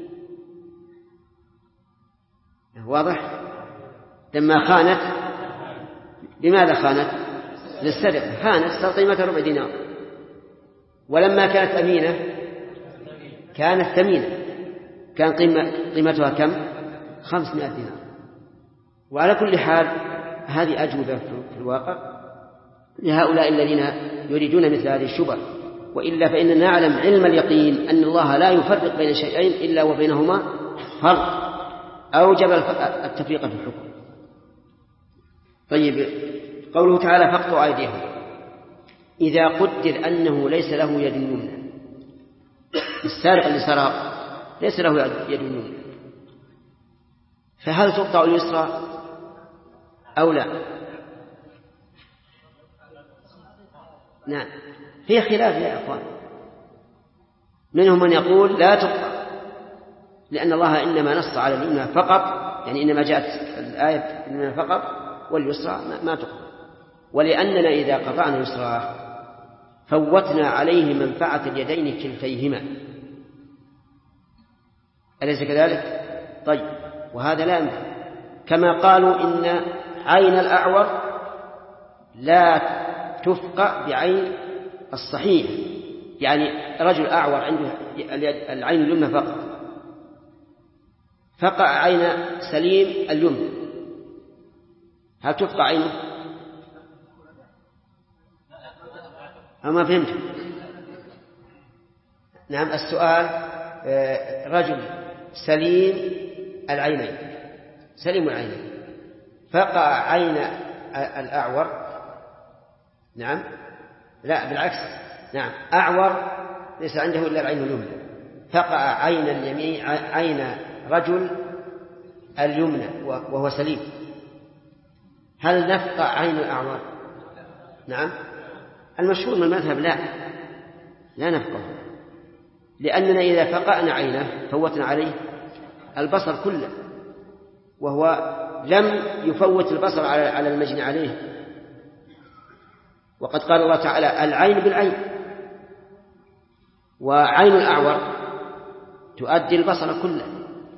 A: واضح؟ لما خانت، لماذا خانت؟ للسرقة، خانت صار قيمتها ربع دينار. ولما كانت أمينة كانت ثمينة، كان قيمتها كم؟ 500 دينار. وعلى كل حال هذه أجوبة في الواقع لهؤلاء الذين يريدون مثل هذه الشبه. وإلا فإننا نعلم علم اليقين أن الله لا يفرق بين شيئين إلا وبينهما فرق أوجب التفريق في الحكم. طيب، قوله تعالى فاقطعوا أيديهم، إذا قدر أنه ليس له يد يمنى، السارق اللي سرق ليس له يد يمنى، فهل تقطع اليسرى أو لا؟ نعم، هي خلاف يا أخوان، منهم من يقول لا تقطع لأن الله إنما نص على اليمنى فقط، يعني إنما جاءت الآية اليمنى فقط واليسرى ما تقطع، ولأننا إذا قطعنا اليسرى فوتنا عليه منفعة اليدين كلتيهما، أليس كذلك؟ طيب، وهذا لا ينفع، كما قالوا إن عين الأعور لا تفقع بعين الصحيح، يعني رجل أعور عنده العين اليمنى فقط، فقع عين سليم اليمنى، هل تفقع عينه؟ أما فهمت؟ نعم، السؤال رجل سليم العينين، سليم العينين، فقع عين الأعور، نعم، لا بالعكس، نعم، أعور ليس عنده إلا العين اليمنى، فقع عين اليمين عين رجل اليمنى وهو سليم، هل نفقع عين الأعور؟ نعم، المشهور من المذهب لا نفقه، لأننا إذا فقعنا عينه فوتنا عليه البصر كله، وهو لم يفوت البصر على المجني عليه، وقد قال الله تعالى العين بالعين، وعين الأعور تؤدي البصر كله،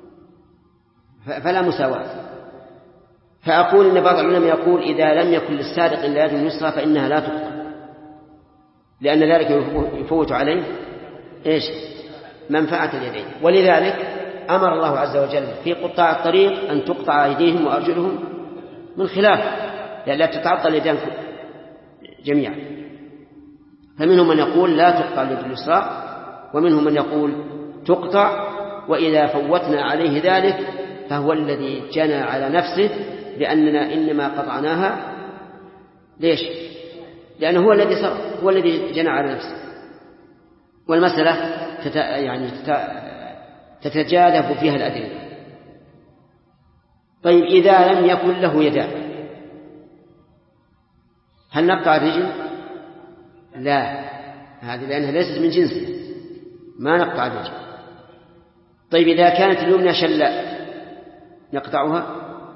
A: فلا مساواة. فأقول إن بعض العلماء يقول إذا لم يكن للسارق إلا يد يسرى فإنها لا تقطع، لأن ذلك يفوت عليه إيش؟ منفعة اليدين، ولذلك أمر الله عز وجل في قطاع الطريق أن تقطع أيديهم وأرجلهم من خلاف، لا تتعطل اليدان جميعا. فمنهم من يقول لا تقطع اليد اليسرى، ومنهم من يقول تقطع، وإذا فوتنا عليه ذلك فهو الذي جنى على نفسه، لأننا إنما قطعناها ليش؟ لأنه هو الذي سرق، هو الذي جنى على نفسه، والمسألة تتجاذب فيها الأدلة. طيب، إذا لم يكن له يدان هل نقطع الرجل؟ لا، هذه لأنها ليست من جنسه، ما نقطع الرجل. طيب، إذا كانت اليمنى شلاء نقطعها؟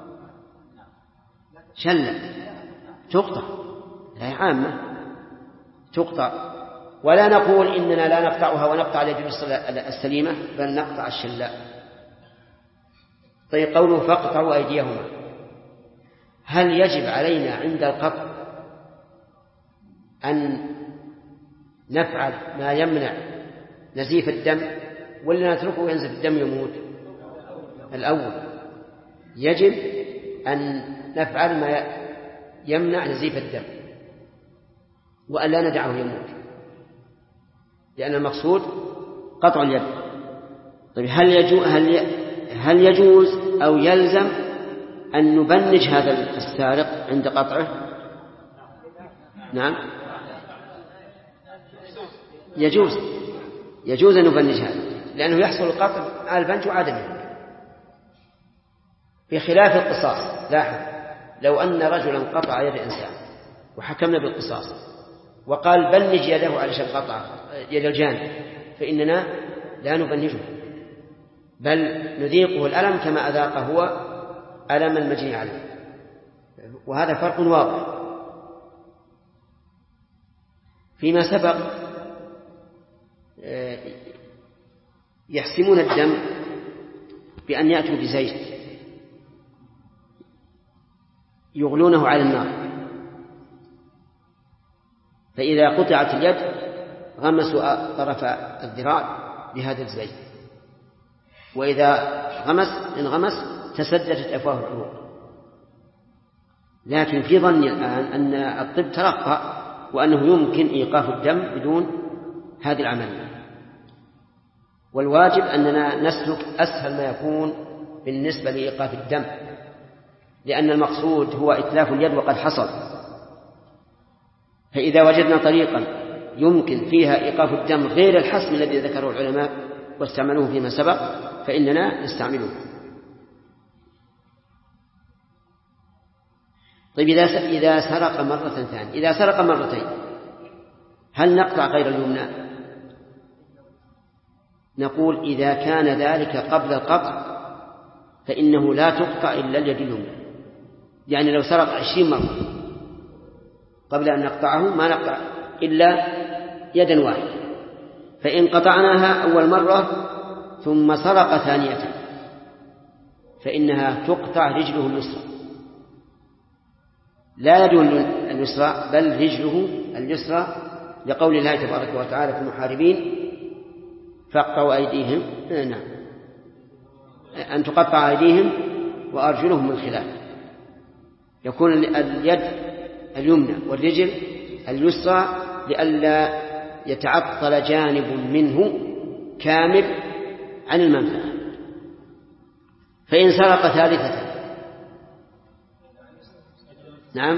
A: شلاء تقطع، لا عامة تقطع، ولا نقول إننا لا نقطعها ونقطع اليد السليمة، بل نقطع الشلاء. طيب، قوله فاقطعوا أيديهما، هل يجب علينا عند القطع أن نفعل ما يمنع نزيف الدم، ولا نتركه ينزف الدم يموت؟ الأول، يجب أن نفعل ما يمنع نزيف الدم وأن لا ندعه يموت، لأن المقصود قطع اليد. طيب، هل يجوز أو يلزم أن نبنج هذا السارق عند قطعه؟ نعم، يجوز أن نبنج هذا، لأنه يحصل القطع على البنج وعدمه، بخلاف القصاص. لاحظ، لو أن رجلا قطع يد إنسان وحكمنا بالقصاص وقال بنج يده علشان قطع يد الجاني، فإننا لا نبنجه، بل نذيقه الألم كما أذاق هو ألم المجني عليه، وهذا فرق واضح. فيما سبق يحسمون الدم بأن يأتوا بزيت يغلونه على النار، فإذا قطعت اليد غمسوا طرف الذراع بهذا الزيت، وإذا انغمس تسددت أفواه العروق. لكن في ظني الآن أن الطب ترقى وأنه يمكن إيقاف الدم بدون هذه العملية. والواجب أننا نسلك أسهل ما يكون بالنسبة لإيقاف الدم، لأن المقصود هو إتلاف اليد وقد حصل. فإذا وجدنا طريقا يمكن فيها إيقاف الدم غير الحسم الذي ذكره العلماء واستعملوه فيما سبق فإننا نستعمله. طيب إذا سرق مرة ثانية، إذا سرق مرتين هل نقطع غير اليمنى؟ نقول إذا كان ذلك قبل القطع فإنه لا تقطع إلا اليد اليمنى. يعني لو سرق 20 مرة قبل أن نقطعه ما نقطع إلا يدا واحدة، فإن قطعناها أول مرة ثم سرق ثانية فإنها تقطع رجله اليسرى، لا يده اليسرى بل رجله اليسرى، لقول الله تبارك وتعالى في المحاربين فاقطعوا أيديهم أن تقطع أيديهم وأرجلهم من خلاف. يكون اليد اليمنى والرجل اليسرى لئلا يتعطل جانب منه كامل عن المنفعة. فإن سرق ثالثة نعم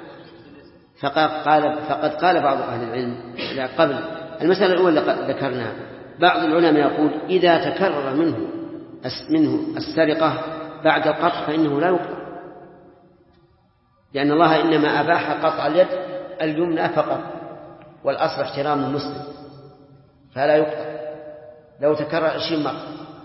A: فقد قال بعض أهل العلم قبل المسألة الأولى ذكرناها، بعض العلماء يقول إذا تكرر منه السرقة بعد القطع فإنه لا يقطع، لأن الله إنما أباح قطع اليد اليمنى فقط، والأصل احترام المسلم فلا يقطع. لو تكرر 20 مرة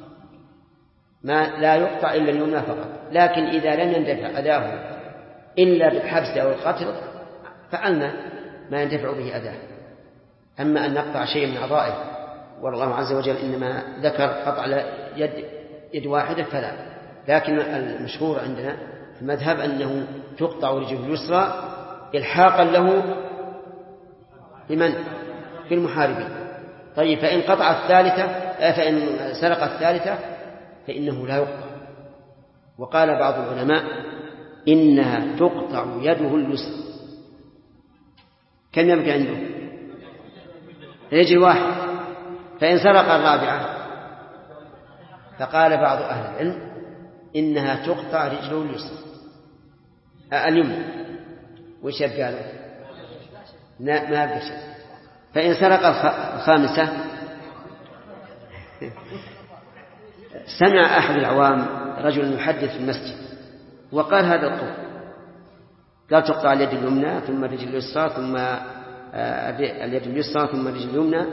A: ما لا يقطع إلا اليمنى فقط، لكن إذا لم يندفع أداه إلا بالحبس أو القتل فعلنا ما يندفع به أداه. أما أن نقطع شيء من أعضائه والله عز وجل إنما ذكر قطع يد واحدة فلا، لكن المشهور عندنا في المذهب أنه تقطع رجله اليسرى إلحاقا له بمن؟ في المحاربين. طيب فإن قطع الثالثة فإن سرق الثالثة فإنه لا يقطع. وقال بعض العلماء إنها تقطع يده اليسرى. كم يبقى عنده؟ رجل واحد. فإن سرق الرابعة فقال بعض أهل العلم إنها تقطع رجله اليسرى اليمنى. وش يبقى له؟ ما يبقى شيء. فإن سرق الخامسة سمع أحد العوام رجل يحدث في المسجد وقال هذا القول، قال تقطع اليد اليمنى ثم الرجل اليسرى ثم اليد اليسرى ثم الرجل اليمنى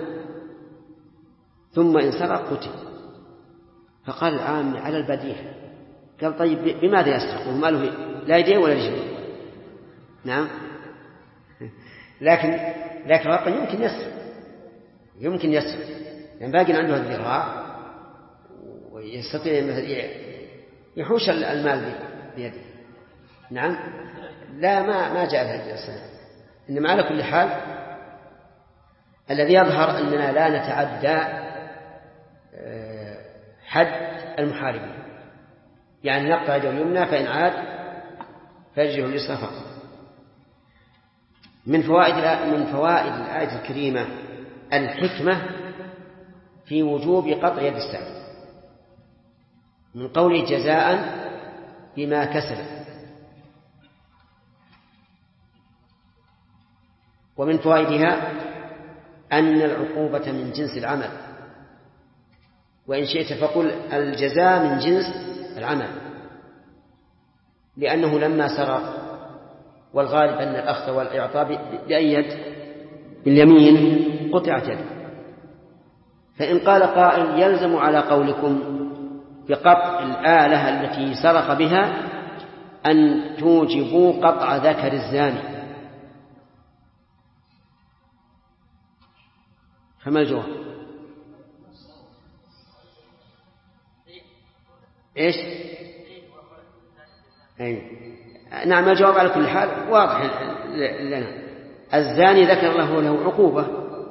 A: ثم إن سرق قتل. فقال العام على البديهة، قال طيب بماذا يسرق وما له لا يديه ولا رجل؟ نعم، لكن واقع يمكن يسرق يعني باقي عنده الذراع ويستطيع يحوش المال بيده. نعم، لا ما جاء هذه السنة. إنما على كل حال الذي يظهر أننا لا نتعدى حد المحاربين، يعني نقطع يده اليمنى فإن عاد فرجه اليسرى فقط. من فوائد الآية الكريمة الحكمة في وجوب قطع يد السارق من قوله جزاء بما كسب. ومن فوائدها أن العقوبة من جنس العمل، وإن شئت فقل الجزاء من جنس العمل، لأنه لما سرق والغالب أن الأخذ والإعطاء بأي يد؟ باليمين، قطعت يده. فإن قال قائل يلزم على قولكم بقطع الآلة التي سرق بها أن توجبوا قطع ذكر الزاني، فما الجواب؟ إيش؟ نعم، الجواب على كل حال واضح لنا. الزاني ذكر له عقوبة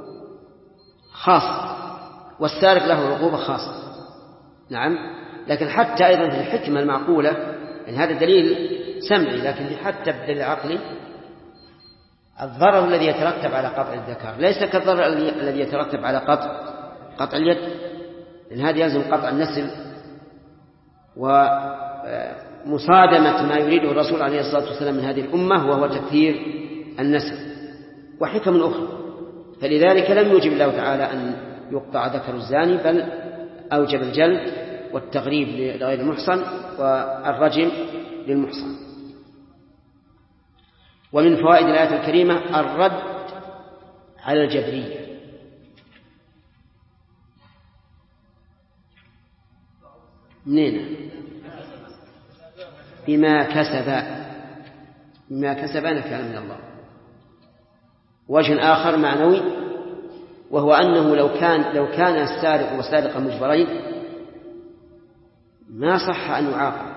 A: خاصة والسارق له عقوبة خاصة. نعم، لكن حتى أيضا في الحكمة المعقولة، يعني هذا دليل سمعي، لكن حتى بالدليل العقلي الضرر الذي يترتب على قطع الذكر ليس كالضرر الذي يترتب على قطع اليد، لأن هذا يلزم قطع النسل ومصادمة ما يريده الرسول عليه الصلاة والسلام من هذه الأمة وهو تكثير النسل وحكم أخرى. فلذلك لم يوجب الله تعالى أن يقطع ذكر الزاني، بل أوجب الجلد والتغريب لغير المحصن والرجم للمحصن. ومن فوائد الآية الكريمة الرد على الجبرية. منين؟ بما كسب نكالا من الله. وجه آخر معنوي، وهو أنه لو كان السارق والسارقة مجبرين ما صح أن يعاقب.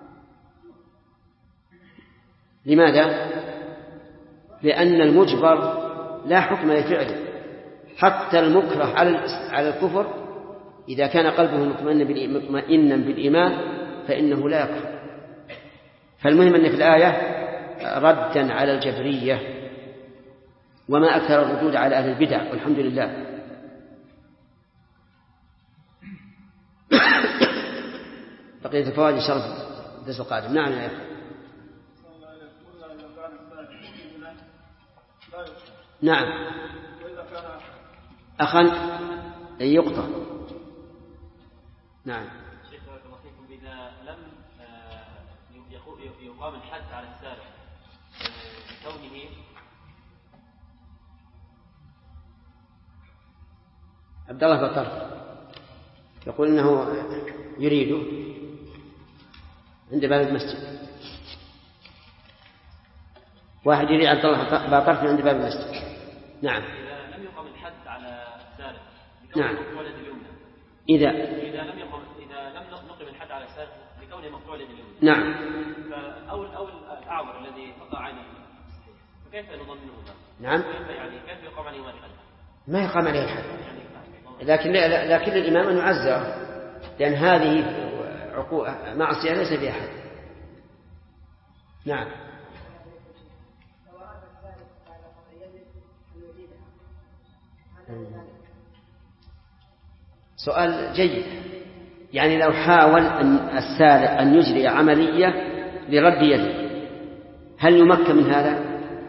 A: لماذا؟ لأن المجبر لا حكم لفعله، حتى المكره على الكفر إذا كان قلبه مطمئنا بالإيمان فإنه لا يكفر. فالمهم أن في الآية ردا على الجبرية، وما أكثر الردود على أهل البدع، والحمد لله. بقية الفوائد إن شاء الله في الدرس القادم. نعم يا أخي. نعم، أخا يقطع. نعم.
C: شيخ بارك الله فيكم، إذا لم يقام الحد على السارق كونه
A: عبد الله بطر يقول إنه يريد عند باب المسجد، واحد يريد عبد الله بطر عند باب المسجد. نعم.
C: إذا لم يقام الحد على السارق
A: نعم.
C: مقطوع اليد اليمنى،
A: إذا
C: لم نقم الحد على السارق لكونه مقطوع اليد اليمنى.
A: نعم.
C: أو الأعور الذي قطع عينه، فكيف نضمنه؟
A: نعم.
C: كيف يقام عليه الحد؟
A: ما يقام عليه الحد، لكن الإمام أن يعزر، لأن هذه معصية ليس بها حد. نعم. سؤال جيد. يعني لو حاول السارق أن يجري عملية لرد يده، هل يمكن من هذا؟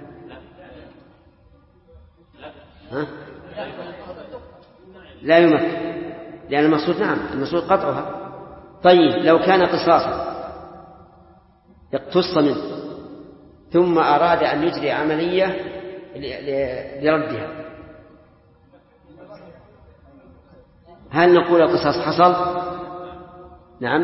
A: لا يمكن، لأن المقصود المقصود قطعها. طيب لو كان قصاصا اقتص منه ثم أراد أن يجري عملية لردها، هل نقول القصاص حصل؟ نعم،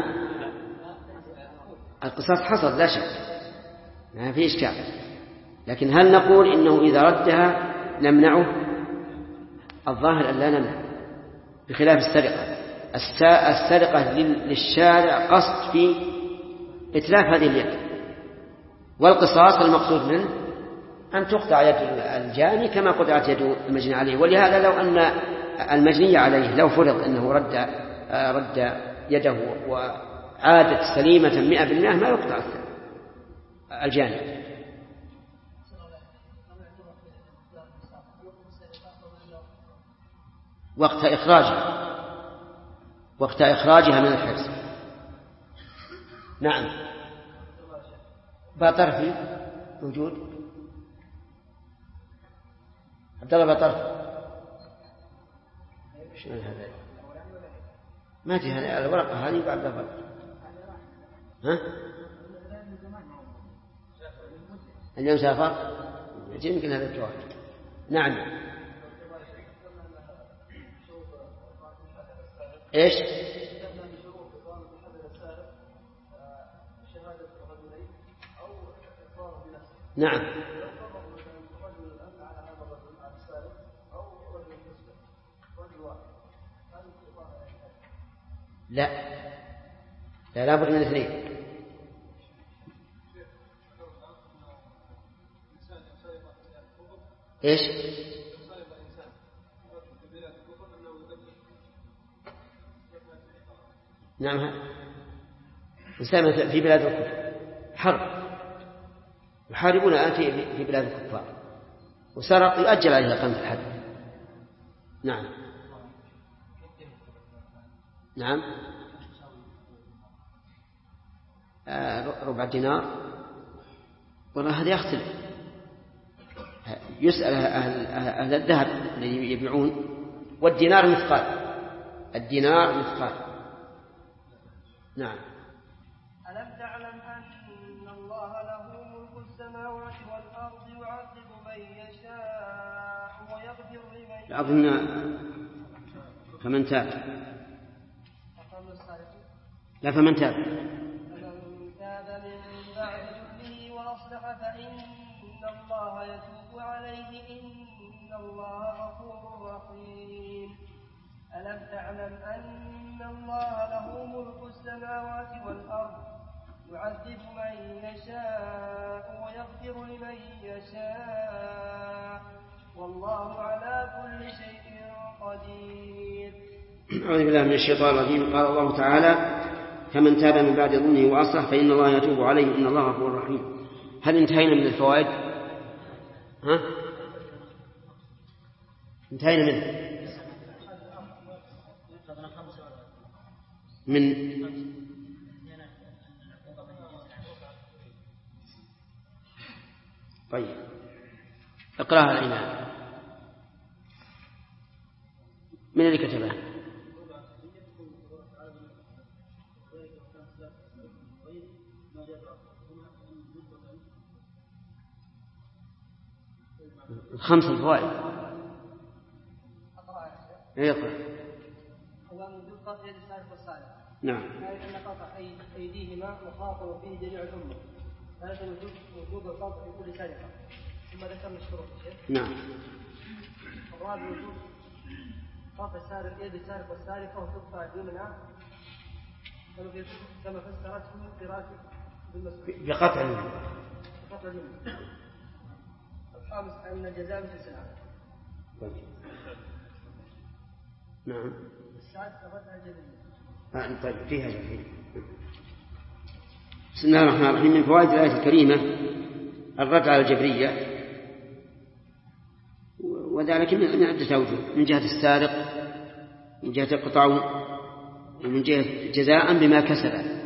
A: القصاص حصل لا شك، ما في إشكال. لكن هل نقول إنه إذا ردها نمنعه؟ الظاهر أن لا نمنع، بخلاف السرقة. السرقة للشارع قصد في إتلاف هذه اليد، والقصاص المقصود منه أن تقطع يد الجاني كما قطعت يد المجني عليه. ولهذا لو أن المجني عليه لو فرض أنه رد يده وعادت سليمة 100% ما يقطع الجاني. وقت إخراجها من الحبس. نعم. باطرفي موجود؟ عبد الله باطرفي شنو هذا؟ ما تي هذه الورقة هذه بعد ذلك. ها؟ اليوم سافر يمكن هذا الجواب. نعم. إيش؟ نعم. لا بد من اثنين. إيش؟ نعم، إنسان في بلاد الكفر حرب، يحاربون الآن في بلاد الكفار، وسرق يؤجل عليه إقامة الحد. نعم نعم. ربع دينار والله هذا يختلف، يسأل أهل الذهب الذي يبيعون، والدينار مثقال، الدينار مثقال. نعم.
D: ألم تعلم أن الله له ملك السماوات والأرض يعذب من يشاء ويغفر لمن يشاء.
A: أظن فمن تاب. لا فمن تاب.
D: فمن تاب من بعد ظلمه وأصلح فإن الله يتوب عليه إن الله غفور رحيم. ألم تعلم أن الله له ملك السماوات والأرض يعذب من يشاء ويغفر لمن يشاء والله على كل شيء قدير.
A: أعوذ بالله من الشيطان الرجيم. قال الله تعالى: فمن تاب من بعد ظلمه وأصلح فإن الله يتوب عليه إن الله غفور رحيم. هل انتهينا من الفوائد؟ انتهينا من طيب اقرأها العناية. من اللي كتبها؟ خمس الفوائد. اقرأ.
D: هو من ذو قطع يد السارق والسارق.
A: نعم.
D: أي أن قطع أيديهما مخاطر فيه جميع الأمة، ثالث وجوب القطع في كل سرقة، ثم ذكرنا الشروط.
A: نعم.
D: الرابع وجوب قطع السارق يد السارق والسارقة وتقطع اليمنى كما فسرته قراءة
A: بقطع اليمنى.
D: الخامس أن الجزاء مثل السلام.
A: نعم.
D: السادس الرجعة الجبرية.
A: طيب فيها جميل. بسم الله الرحمن الرحيم. من فوائد الآية الكريمة الرجعة الجبرية، وذلك من عدة أوجه: من جهة السارق، من جهة القطع، ومن جهة جزاء بما كسب.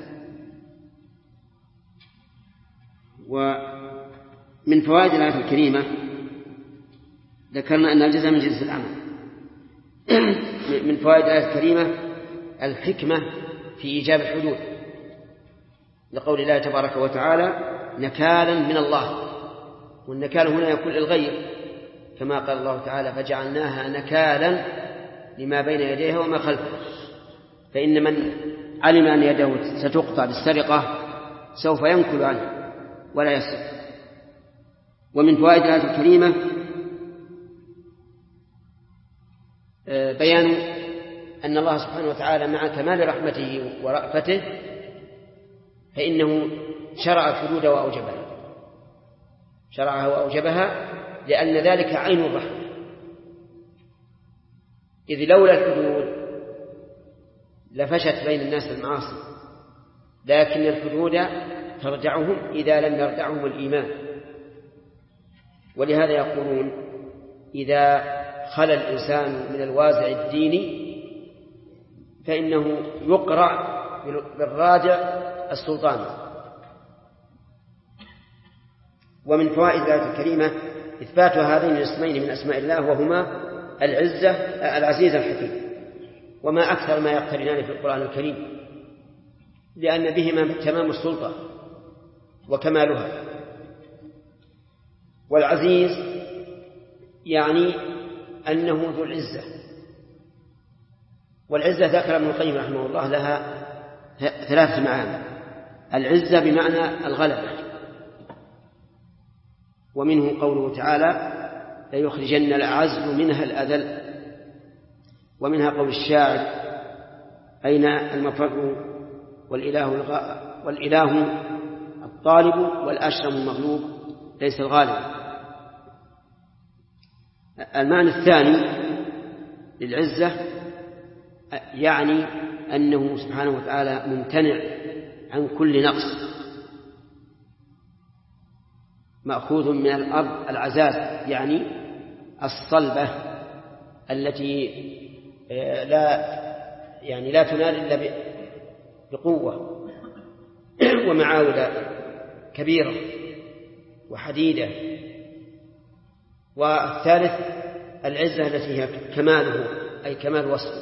A: ومن فوائد الآية الكريمة ذكرنا أن الجزاء من جنس العمل. من فوائد الآية الكريمة الحكمة في إيجاب الحدود، لقول الله تبارك وتعالى: نكالا من الله. والنكال هنا يكون للغير، كما قال الله تعالى: فجعلناها نكالا لما بين يديها وما خلفها. فإن من علم أن يده ستقطع بالسرقة سوف ينكل عنه ولا يسرق. ومن فوائد الآية الكريمة بيان أن الله سبحانه وتعالى مع كمال رحمته ورأفته فإنه شرع الحدود وأوجبها، شرعها وأوجبها، لأن ذلك عين الرحمة. إذ لولا الحدود لفشت بين الناس المعاصي، لكن الحدود ترجعهم إذا لم يرجعهم الإيمان. ولهذا يقولون: إذا خلى الإنسان من الوازع الديني فإنه يقرع بالراجع السلطان. ومن فوائد الآية الكريمة إثبات هذين الاسمين من أسماء الله، وهما العزة العزيز الحكيم، وما أكثر ما يقترنان في القرآن الكريم، لأن بهما تمام السلطة وكمالها. والعزيز يعني أنه ذو العزة. والعزة ذكر ابن القيم رحمه الله لها ثلاثة معاني: العزة بمعنى الغلبة، ومنه قوله تعالى: ليخرجن الأعز منها الأذل. ومنها قول الشاعر: أين المفر والإله الطالب والأشرم المغلوب ليس الغالب. المعنى الثاني للعزة يعني أنه سبحانه وتعالى ممتنع عن كل نقص، مأخوذ من الأرض العزاز، يعني الصلبة التي لا تنال إلا بقوة ومعاول كبيرة وحديدة. والثالث العزة التي هي كماله، أي كمال وصفه،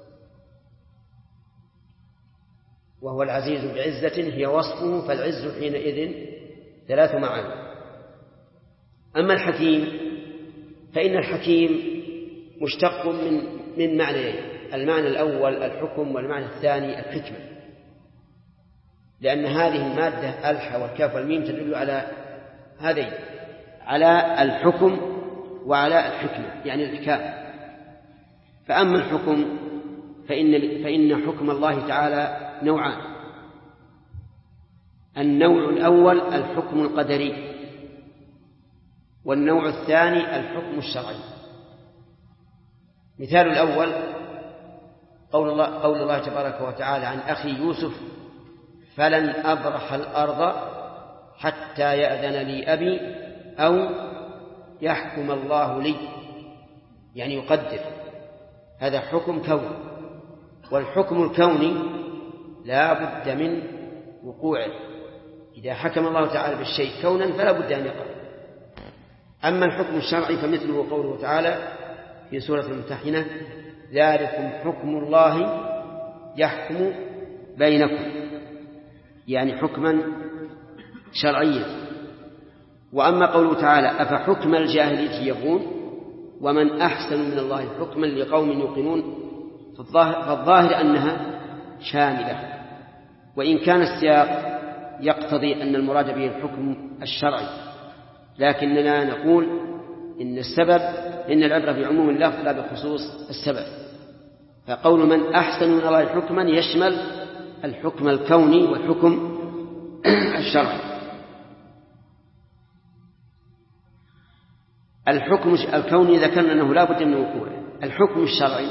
A: وهو العزيز بعزة هي وصفه، فالعز حينئذ 3 معاني. أما الحكيم فإن الحكيم مشتق من معنيين: المعنى الأول الحكم، والمعنى الثاني الحكمة، لأن هذه المادة الح والكاف والميم تدل على هذين، على الحكم وعلى الحكمة، يعني الإحكام. فأما الحكم فإن حكم الله تعالى نوعان: النوع الأول الحكم القدري، والنوع الثاني الحكم الشرعي. مثال الأول قول الله تبارك وتعالى عن أخي يوسف: فلن أبرح الأرض حتى يأذن لي أبي أو يحكم الله لي، يعني يقدر. هذا حكم كوني، والحكم الكوني لا بد من وقوعه. إذا حكم الله تعالى بالشيء كونا فلا بد أن يقع. أما الحكم الشرعي فمثله قوله تعالى في سورة الممتحنة: ذلكم حكم الله يحكم بينكم، يعني حكما شرعيا. وأما قوله تعالى: أفحكم الجاهلية يبغون ومن أحسن من الله حكما لقوم يوقنون، فالظاهر أنها شاملة، وإن كان السياق يقتضي أن المراد به الحكم الشرعي، لكننا نقول إن العبرة بعموم اللفظ لا بخصوص السبب. فقول من أحسن من الله حكما يشمل الحكم الكوني والحكم الشرعي. الحكم الكوني ذكرنا أنه لا بد من وقوعه. الحكم الشرعي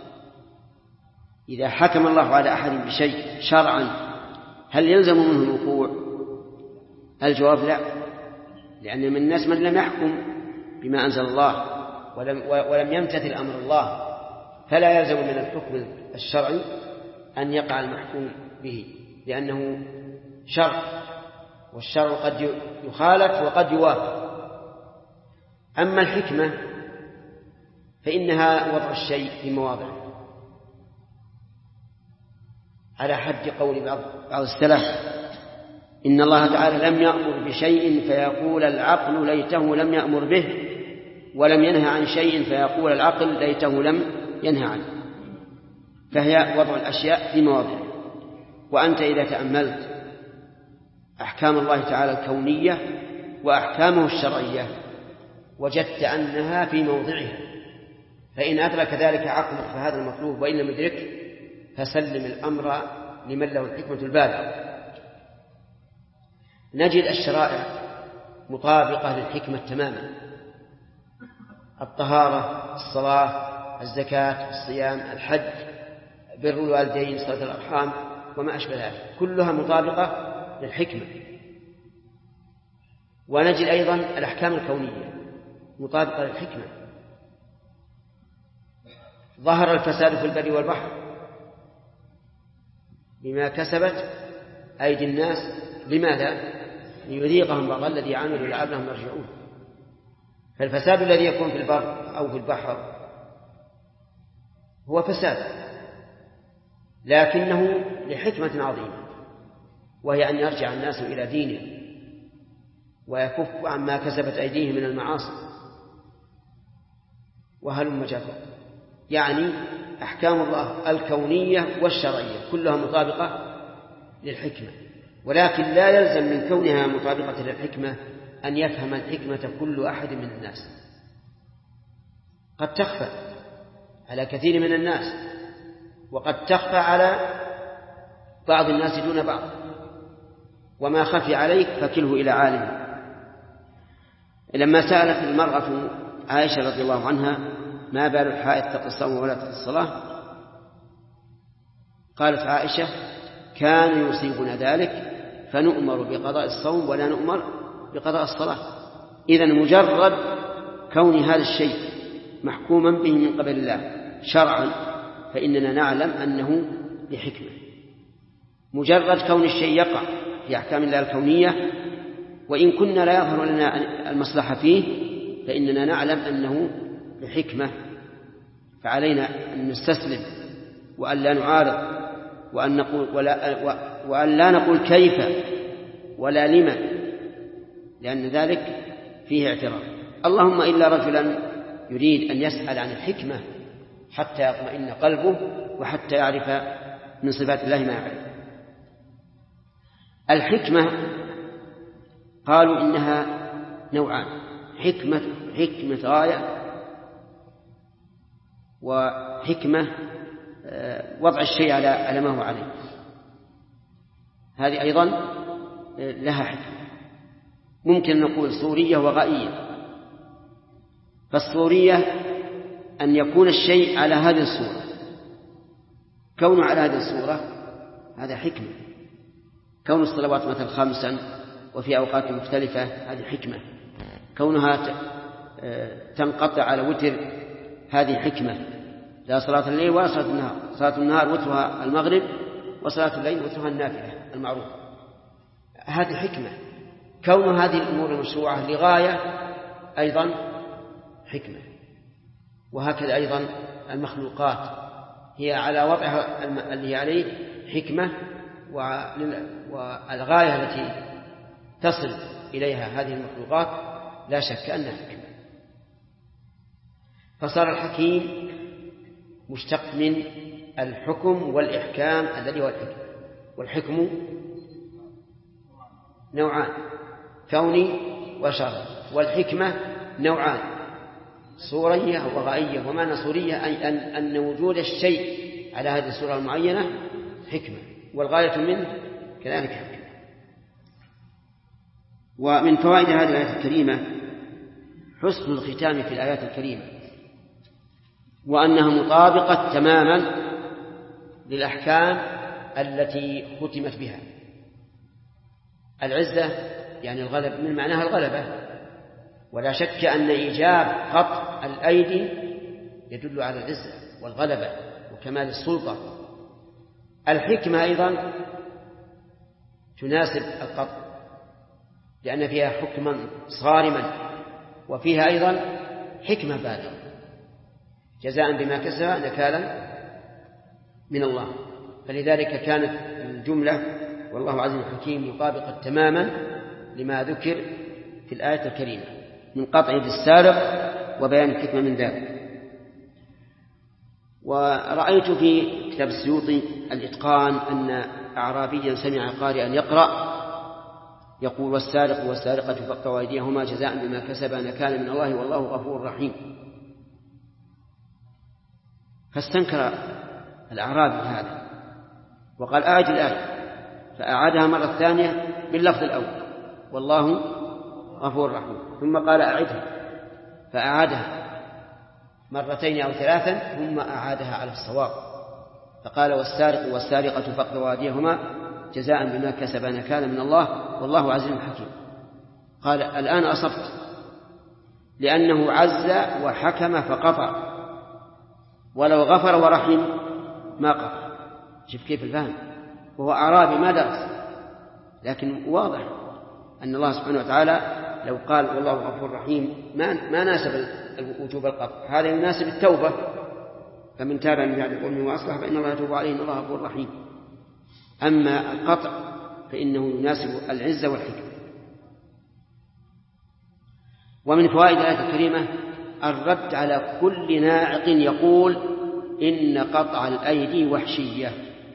A: إذا حكم الله على أحد بشيء شرعا هل يلزم منه الوقوع؟ الجواب لا، لأن من الناس من لم يحكم بما أنزل الله ولم يمتثل أمر الله، فلا يلزم من الحكم الشرعي أن يقع المحكوم به، لأنه شرع، والشرع قد يخالف وقد يوافق. أما الحكمة فإنها وضع الشيء في مواضعه، على حد قول بعض السلف: إن الله تعالى لم يأمر بشيء فيقول العقل ليته لم يأمر به، ولم ينهى عن شيء فيقول العقل ليته لم ينهى عنه. فهي وضع الأشياء في مواضعه. وأنت إذا تأملت أحكام الله تعالى الكونية وأحكامه الشرعية وجدت أنها في موضعها، فإن أدرك ذلك عقلك فهذا المطلوب، وإن لم يدرك فسلم الأمر لمن له الحكمة البالغة. نجد الشرائع مطابقة للحكمة تماما: الطهارة، الصلاة، الزكاة، الصيام، الحج، بر الوالدين، صلة الأرحام، وما أشبه ذلك، كلها مطابقة للحكمة. ونجد أيضا الأحكام الكونية مطابقة للحكمة. ظهر الفساد في البر والبحر بما كسبت أيدي الناس، لماذا؟ ليذيقهم بعض الذي عملوا لعلهم يرجعون. فالفساد الذي يكون في البر أو في البحر هو فساد، لكنه لحكمة عظيمة، وهي أن يرجع الناس إلى دينه ويكف عما كسبت أيديهم من المعاصي. وهلم جرا، يعني أحكام الله الكونية والشرعية كلها مطابقة للحكمة، ولكن لا يلزم من كونها مطابقة للحكمة أن يفهم الحكمة كل أحد من الناس. قد تخفى على كثير من الناس، وقد تخفى على بعض الناس دون بعض، وما خفي عليك فكله إلى عالم. لما سألت المرأة عائشة رضي الله عنها: ما بال الحائض تقضي الصوم ولا تقضي الصلاة؟ قالت عائشة: كان يصيبنا ذلك فنؤمر بقضاء الصوم ولا نؤمر بقضاء الصلاة. إذن مجرد كون هذا الشيء محكوما به من قبل الله شرعا فإننا نعلم أنه لحكمة. مجرد كون الشيء يقع في أحكام الله الكونية وإن كنا لا يظهر لنا المصلحة فيه فإننا نعلم أنه لحكمة، فعلينا أن نستسلم وأن لا نعارض وأن لا نقول كيف ولا لما، لأن ذلك فيه اعتراض. اللهم إلا رجلا يريد أن يسأل عن الحكمة حتى يطمئن قلبه وحتى يعرف من صفات الله ما يعرف. الحكمة قالوا إنها نوعان: حكمة غاية، وحكمة وضع الشيء على ما هو عليه. هذه أيضا لها حكمة. ممكن نقول صورية وغائية. فالصورية أن يكون الشيء على هذه الصورة، كونه على هذه الصورة هذا حكمة. كون الصلوات مثل 5 وفي أوقات مختلفة هذه حكمة. كونها تنقطع على وتر هذه حكمة. لا صلاة الليل ولا صلاة النهار، صلاة النهار وترها المغرب وصلاة الليل وترها النافلة المعروف، هذه حكمة. كون هذه الأمور المشروعة لغاية أيضا حكمة. وهكذا أيضا المخلوقات هي على وضعها اللي عليه حكمة، والغاية التي تصل إليها هذه المخلوقات لا شك أنها حكمة. فصار الحكيم مشتق من الحكم والإحكام الذي هو الحكم. والحكم نوعان: كوني وشرعي. والحكمة نوعان: صورية وغائية. ومعنى صورية أي أن وجود الشيء على هذه الصورة المعينة حكمة، والغاية منه كذلك حكمة. ومن فوائد هذه الآية الكريمة حسن الختام في الآيات الكريمة، وأنها مطابقة تماما للأحكام التي ختمت بها. العزة يعني الغلب، من معناها الغلبة، ولا شك أن إيجاب قطع الأيدي يدل على العزة والغلبة وكمال السلطة. الحكمة أيضا تناسب القطع لأن فيها حكما صارما، وفيها أيضا حكمة بالغة، جزاء بما كسب نكالا من الله. فلذلك كانت الجملة والله عزيز حكيم مطابقة تماما لما ذكر في الآية الكريمة من قطع يد السارق وبيان الحكمة من ذلك. ورأيت في كتاب السيوطي الإتقان أن أعرابيا سمع قارئا يقرأ يقول: والسارق والسارقة فاقطعوا أيديهما جزاء بما كسبا نكالا من الله والله غفور رحيم. فاستنكر الأعرابي هذا وقال: أعد الآية، فأعادها مرة ثانية باللفظ الأول والله غفور رحيم، ثم قال: أعدها، فأعادها مرتين أو 3 ثم أعادها على الصواب، فقال: والسارق والسارقة فاقطعوا أيديهما جزاء بما كسبا نكالا من الله والله عزيز حكيم. قال: الآن أصبت، لأنه عز وحكم فقطع، ولو غفر ورحم ما قطع. شوف كيف الفهم، وهو أعرابي ما درس، لكن واضح أن الله سبحانه وتعالى لو قال والله غفور رحيم ما ناسب وجوب القطع، هذا يناسب التوبة: فمن تاب من بعد ظلمه وأصلح فإن الله يتوب عليه إن الله غفور رحيم. أما القطع فإنه يناسب العزة والحكمة. ومن فوائد الآية الكريمة الرد على كل ناعق يقول إن قطع الأيدي وحشية،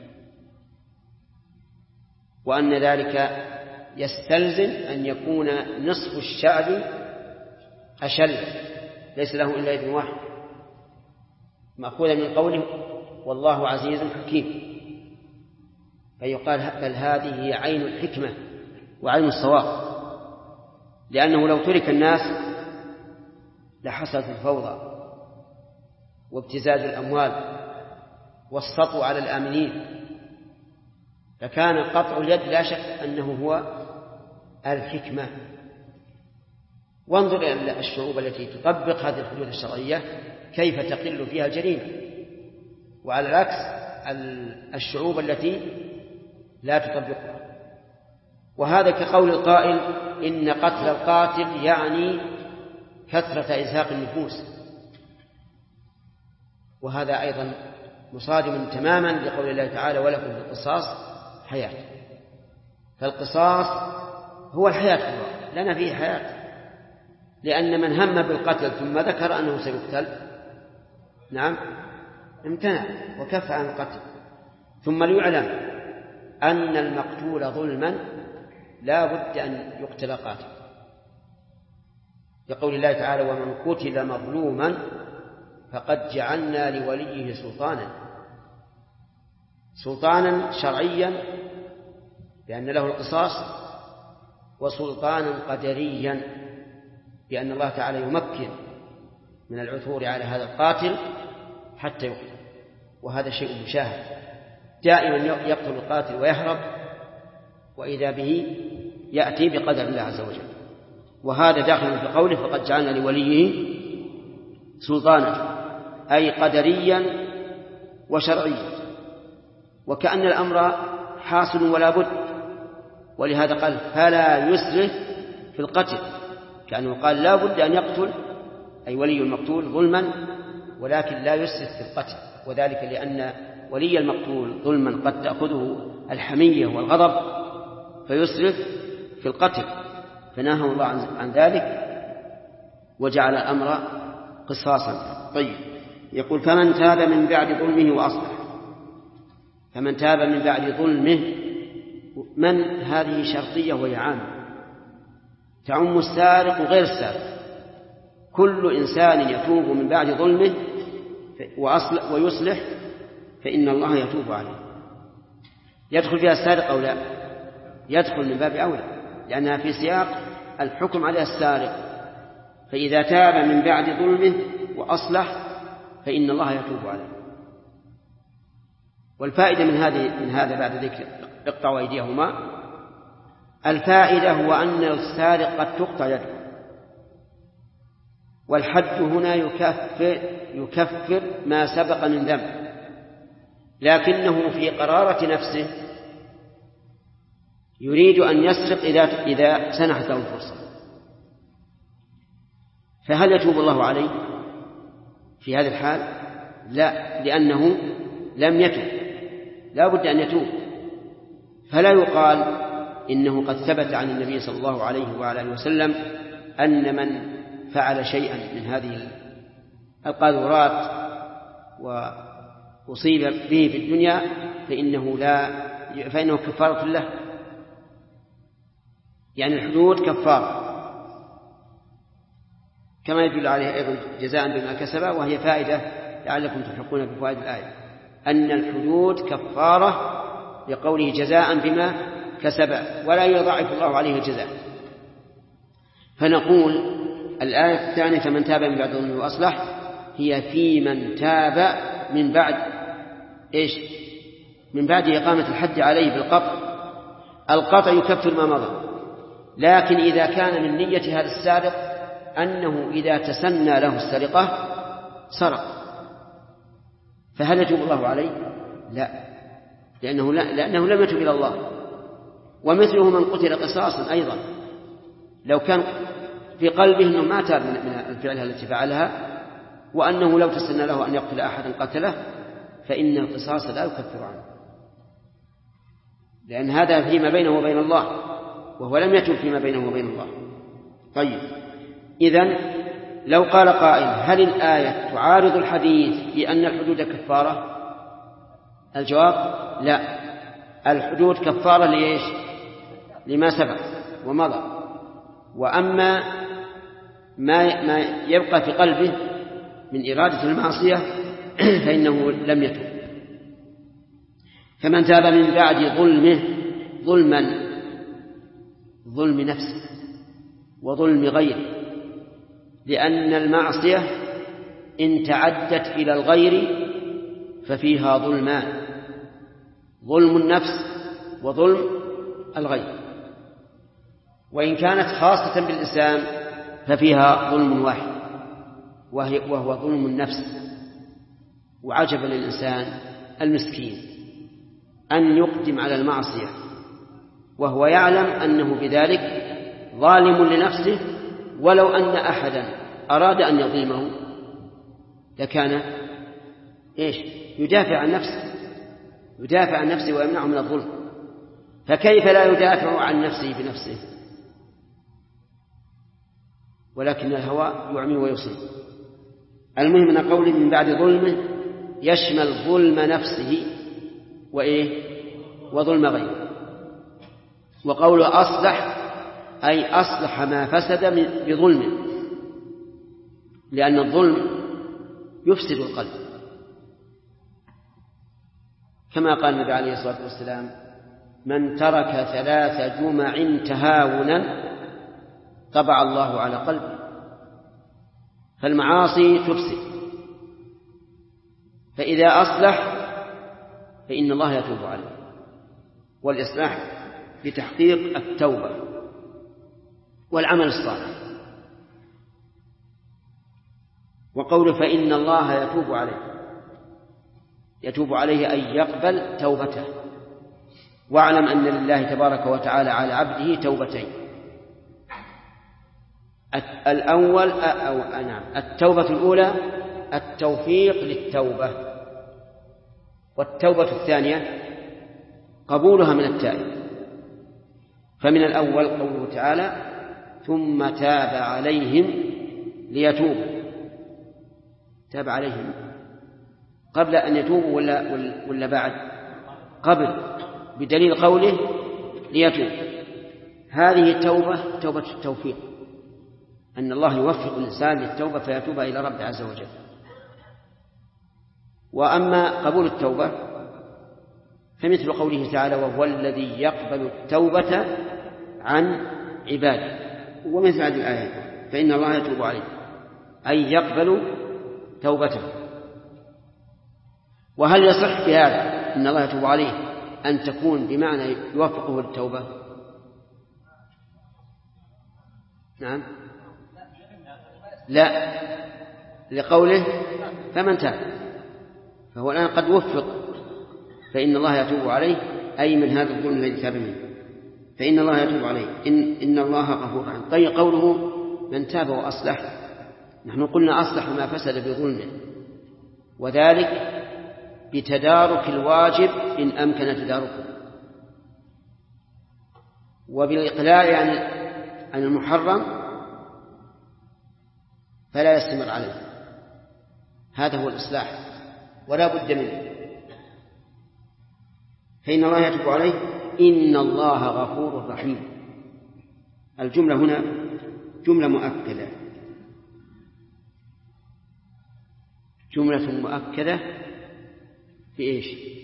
A: وأن ذلك يستلزم أن يكون نصف الشعب أشل ليس له إلا يد واحد، مأخوذا من قوله والله عزيز حكيم. فيقال بل هذه هي عين الحكمة وعين الصواب، لأنه لو ترك الناس لحصلت الفوضى وابتزاز الأموال والسطو على الآمنين، فكان قطع اليد لا شك أنه هو الحكمة. وانظر إلى الشعوب التي تطبق هذه الحدود الشرعية كيف تقل فيها الجريمة، وعلى العكس الشعوب التي لا تطبقها. وهذا كقول القائل إن قتل القاتل يعني كثرة إزهاق النفوس، وهذا أيضا مصادم تماما لقول الله تعالى ولكم في القصاص حياة. فالقصاص هو الحياة، لنا فيه حياة، لأن من هم بالقتل ثم ذكر أنه سيقتل نعم امتنع وكف عن القتل. ثم ليعلم أن المقتول ظلما لا بد أن يقتل قاتل، يقول الله تعالى ومن قتل مظلوما فقد جعلنا لوليه سلطانا شرعيا لأن له القصاص، وسلطانا قدريا لأن الله تعالى يمكن من العثور على هذا القاتل حتى يقتل. وهذا شيء مشاهد، دائما يقتل القاتل ويهرب، وإذا به يأتي بقدر الله عز وجل. وهذا داخل في قوله فقد جعلنا لوليه سلطانا، أي قدريا وشرعيا، وكأن الأمر حاصل ولا بد. ولهذا قال فلا يسرف في القتل، كأنه قال لا بد أن يقتل أي ولي المقتول ظلما، ولكن لا يسرف في القتل، وذلك لأن ولي المقتول ظلما قد تأخذه الحمية والغضب فيسرف في القتل، فنهى الله عن ذلك وجعل الأمر قصاصا. طيب، يقول فمن تاب من بعد ظلمه وأصلح. فمن تاب من بعد ظلمه، من هذه شرطية وهي عامة تعم السارق وغير السارق، كل إنسان يتوب من بعد ظلمه ويصلح فإن الله يتوب عليه. يدخل فيها السارق أو لا؟ يدخل من باب أولى، لأنها في سياق الحكم على السارق. فإذا تاب من بعد ظلمه وأصلح فإن الله يتوب عليه. والفائدة من هذا بعد ذكر اقطعوا أيديهما، الفائدة هو أن السارق قد تقطع يده، والحد هنا يكفر ما سبق من ذنب، لكنه في قرارة نفسه يريد أن يسرق إذا سنحت له الفرصة. فهل يتوب الله عليه في هذه الحال؟ لا، لأنه لم يتوب، لا بد أن يتوب. فلا يقال إنه قد ثبت عن النبي صلى الله عليه وعلى وسلم أن من فعل شيئا من هذه القاذورات وأصيب به في الدنيا فإنه كفارة له، يعني الحدود كفارة، كما يدل عليه أيضا جزاء بما كسب. وهي فائدة لعلكم تلحقون بفوائد الآية، أن الحدود كفارة لقوله جزاء بما كسب، ولا يضاعف الله عليه الجزاء. فنقول الآية الثانية فمن تاب من بعد ظلمه وأصلح هي في من تاب من بعد إيش؟ من بعد إقامة الحد عليه بالقطع. القطع يكفر ما مضى، لكن إذا كان من نية هذا السارق أنه إذا تسنى له السرقة سرق، فهل يتوب الله عليه؟ لا، لأنه لم يتوب إلى الله. ومثله من قتل قصاصا أيضا، لو كان في قلبه أنه ما تاب من الفعلة التي فعلها، وأنه لو تسنى له أن يقتل أحدا قتله، فإن القصاص لا يكفر عنه، لأن هذا فيما بينه وبين الله، وهو لم يتوب فيما بينه وبين الله. طيب، إذن لو قال قائل هل الآية تعارض الحديث بأن الحدود كفارة؟ الجواب لا، الحدود كفارة ليش؟ لما سبق ومضى، وأما ما يبقى في قلبه من إرادة المعصية فإنه لم يتوب. فمن تاب من بعد ظلمه، ظلم نفسه وظلم غيره، لأن المعصية إن تعدت إلى الغير ففيها ظلمان، ظلم النفس وظلم الغير. وإن كانت خاصة بالإنسان ففيها ظلم واحد وهو ظلم النفس. وعجبا للإنسان المسكين أن يقدم على المعصية وهو يعلم أنه بذلك ظالم لنفسه، ولو أن أحدا أراد أن يظلمه لكان يدافع عن نفسه ويمنعه من الظلم، فكيف لا يدافع عن نفسه بنفسه؟ ولكن الهوى يعمي ويصيب. المهم أن قوله من بعد ظلمه يشمل ظلم نفسه وظلم غيره. وقوله أصلح أي أصلح ما فسد بظلمه، لأن الظلم يفسد القلب، كما قال النبي عليه الصلاة والسلام: من ترك 3 جمع تهاونا طبع الله على قلبه. فالمعاصي تفسد، فإذا أصلح فإن الله يتوب عليه، والإصلاح لتحقيق التوبة والعمل الصالح. وقوله فإن الله يتوب عليه أي يقبل توبته. واعلم أن لله تبارك وتعالى على عبده توبتين: الأول التوبة الأولى التوفيق للتوبة، والتوبة الثانية قبولها من التائب. فمن الأول قوله تعالى: ثم تاب عليهم ليتوبوا. تاب عليهم قبل أن يتوبوا ولا بعد؟ قبل، بدليل قوله ليتوب. هذه التوبة توبة التوفيق، أن الله يوفق الإنسان للتوبة فيتوب إلى رب عز وجل. وأما قبول التوبة فمثل قوله تعالى: وهو الذي يقبل التوبة عن عباده. ومثل هذه الآية: فإن الله يتوب عليه أي يقبل توبته. وهل يصح في هذا إن الله يتوب عليه أن تكون بمعنى يوفقه للتوبة؟ نعم، لا، لقوله فمن تاب، فهو الآن قد وفق. فإن الله يتوب عليه أي من هذا الظلم الذي تاب منه، فإن الله يتوب عليه إن الله غفور رحيم. طيب قوله من تاب وأصلح، نحن قلنا أصلح ما فسد بظلمه، وذلك بتدارك الواجب إن أمكن تداركه، وبالإقلاع عن المحرم فلا يستمر عليه. هذا هو الإصلاح ولا بد منه. فإن الله يتوب عليه إن الله غفور رحيم. الجملة هنا جملة مؤكدة، جملة مؤكدة بإيش؟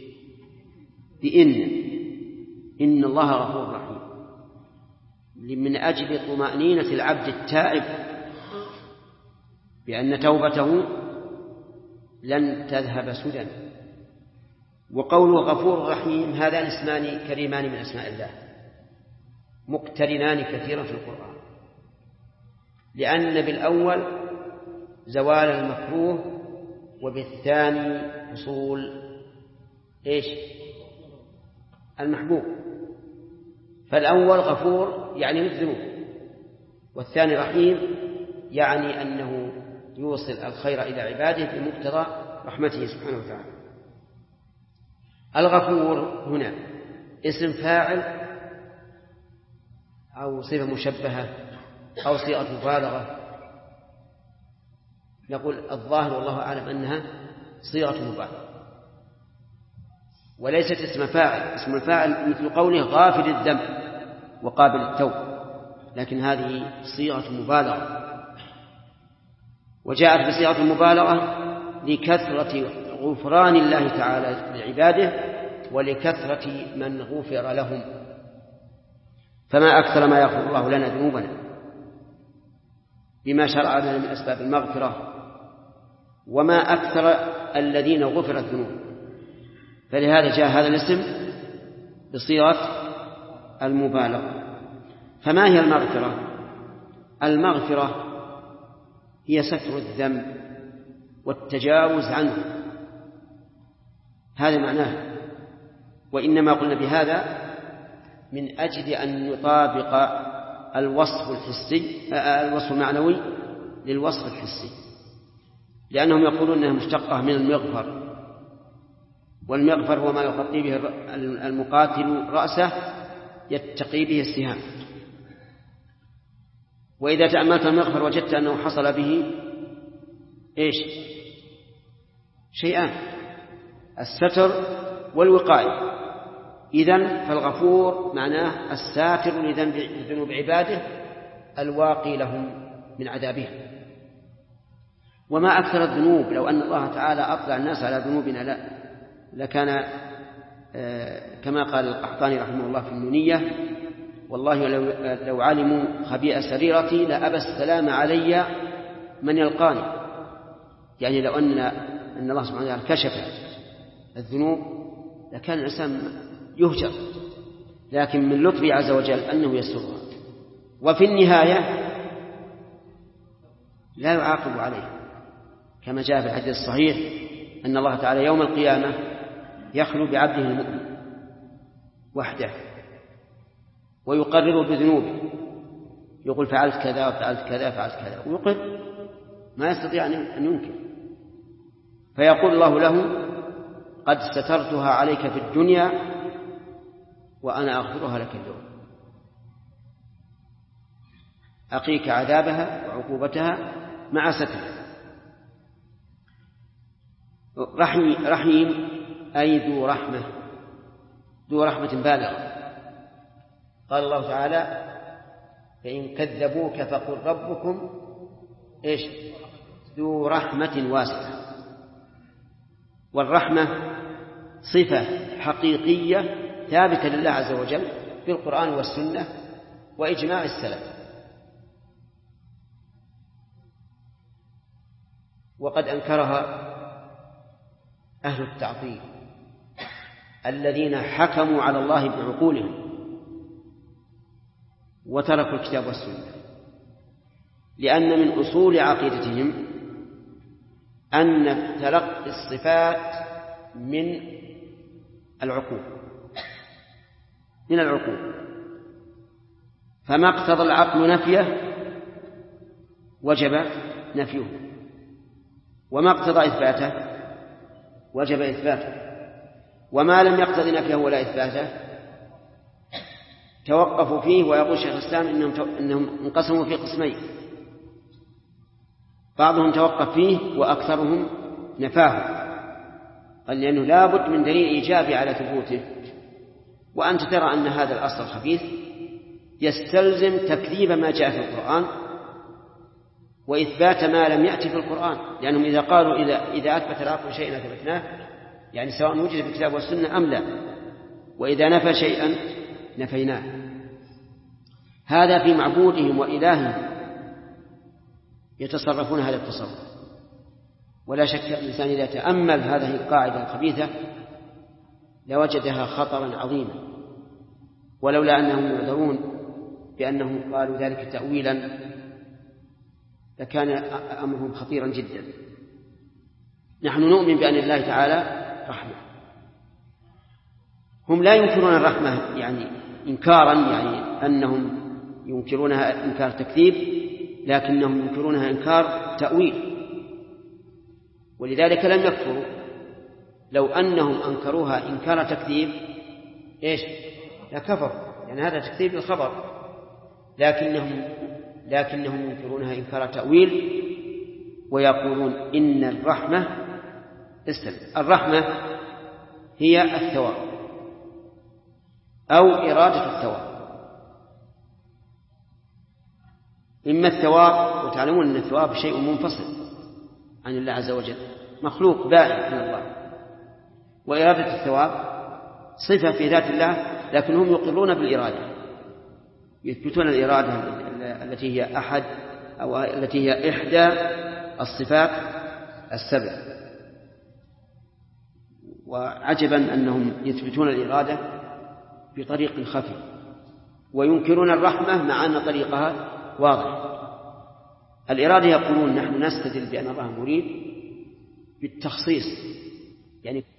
A: إن الله غفور رحيم، من أجل طمأنينة العبد التائب بأن توبته لن تذهب سدى. وقوله غفور رحيم هذان اسمان كريمان من أسماء الله مقترنان كثيرا في القرآن، لأن بالأول زوال المكروه وبالثاني حصول المحبوب. فالأول غفور يعني للذنوب، والثاني رحيم يعني أنه يوصل الخير إلى عباده بمقتضى رحمته سبحانه وتعالى. الغفور هنا اسم فاعل أو صفة مشبهة أو صيغة مبالغة؟ نقول الظاهر والله أعلم أنها صيغة مبالغة وليست اسم فاعل. اسم الفاعل مثل قوله غافل الذنب وقابل التوب، لكن هذه صيغة مبالغة، وجاءت بصيغة المبالغة لكثرة غفران الله تعالى لعباده ولكثرة من غفر لهم. فما أكثر ما يغفر الله لنا ذنوبنا بما شرع لنا من أسباب المغفرة، وما أكثر الذين غفرت ذنوب. فلهذا جاء هذا الاسم بصيغة المبالغة. فما هي المغفرة؟ المغفرة هي ستر الذنب والتجاوز عنه، هذا معناه. وإنما قلنا بهذا من أجل أن يطابق الوصف المعنوي للوصف الحسي، لأنهم يقولون أنها مشتقة من المغفر، والمغفر هو ما يغطي به المقاتل رأسه يتقي به السهام. وإذا تأملت المغفر وجدت أنه حصل به شيئان: الستر والوقاية. إذن فالغفور معناه الساتر لذنوب عباده الواقي لهم من عذابهم. وما أكثر الذنوب، لو أن الله تعالى أطلع الناس على ذنوبنا لكان كما قال القحطاني رحمه الله في النونية: والله لو علموا خبيئة سريرتي لأبى السلام علي من يلقاني. يعني لو أن الله سبحانه وتعالى كشف الذنوب لكان الإنسان يهجر، لكن من لطفه عز وجل أنه يسرها، وفي النهاية لا يعاقب عليه، كما جاء في الحديث الصحيح أن الله تعالى يوم القيامة يخلو بعبده المؤمن وحده ويقرر بذنوبه، يقول فعلت كذا وفعلت كذا فعلت كذا، ويقر، ما يستطيع أن ينكر. فيقول الله له: قد سترتها عليك في الدنيا وأنا أغفرها لك اليوم، أقيك عذابها وعقوبتها مع سترها. رحيم أي ذو رحمة بالغة. قال الله تعالى: فإن كذبوك فقل ربكم ذو رحمة واسعة. والرحمة صفة حقيقية ثابتة لله عز وجل في القرآن والسنة وإجماع السلف. وقد أنكرها أهل التعطيل الذين حكموا على الله بعقولهم وتركوا الكتاب والسنة، لأن من أصول عقيدتهم أن تلقي الصفات من العقول، فما اقتضى العقل نفيه وجب نفيه، وما اقتضى إثباته وجب إثباته، وما لم يقتضي نفيه ولا إثباته توقفوا فيه. ويقول شيخ الإسلام إنهم انقسموا في قسمين: بعضهم توقف فيه وأكثرهم نفاه، قال لأنه لا بد من دليل إيجابي على ثبوته. وأنت ترى أن هذا الأصل الخبيث يستلزم تكذيب ما جاء في القرآن وإثبات ما لم يأتي في القرآن، لأنهم إذا قالوا إذا أثبت العقل شيئا أثبتناه، يعني سواء وجد في الكتاب والسنة أم لا، وإذا نفى شيئا نفيناه. هذا في معبودهم وإلههم يتصرفون هذا التصرف. ولا شك الإنسان إذا تأمل هذه القاعدة الخبيثة لوجدها خطرا عظيما، ولولا أنهم يعذرون بأنهم قالوا ذلك تأويلا لكان أمرهم خطيرا جدا. نحن نؤمن بأن الله تعالى رحمة. هم لا ينكرون الرحمة يعني إنكارا، يعني أنهم ينكرونها إنكار تكذيب، لكنهم ينكرونها إنكار تأويل، ولذلك لم يكفروا. لو أنهم أنكروها إنكار تكذيب لكفروا، يعني هذا تكذيب الخبر، لكنهم ينكرونها إنكار تأويل، ويقولون إن الرحمة هي الثواب أو إرادة الثواب. إما الثواب، وتعلمون أن الثواب شيء منفصل عن الله عز وجل، مخلوق بائن من الله، وإرادة الثواب صفة في ذات الله، لكنهم يقرون بالإرادة، يثبتون الإرادة التي هي أحد أو التي هي إحدى الصفات السبع. وعجبا أنهم يثبتون الإرادة بطريق خفي وينكرون الرحمة مع أن طريقها واضح. الإرادة يقولون نحن نستدل بأن الله مريد بالتخصيص، يعني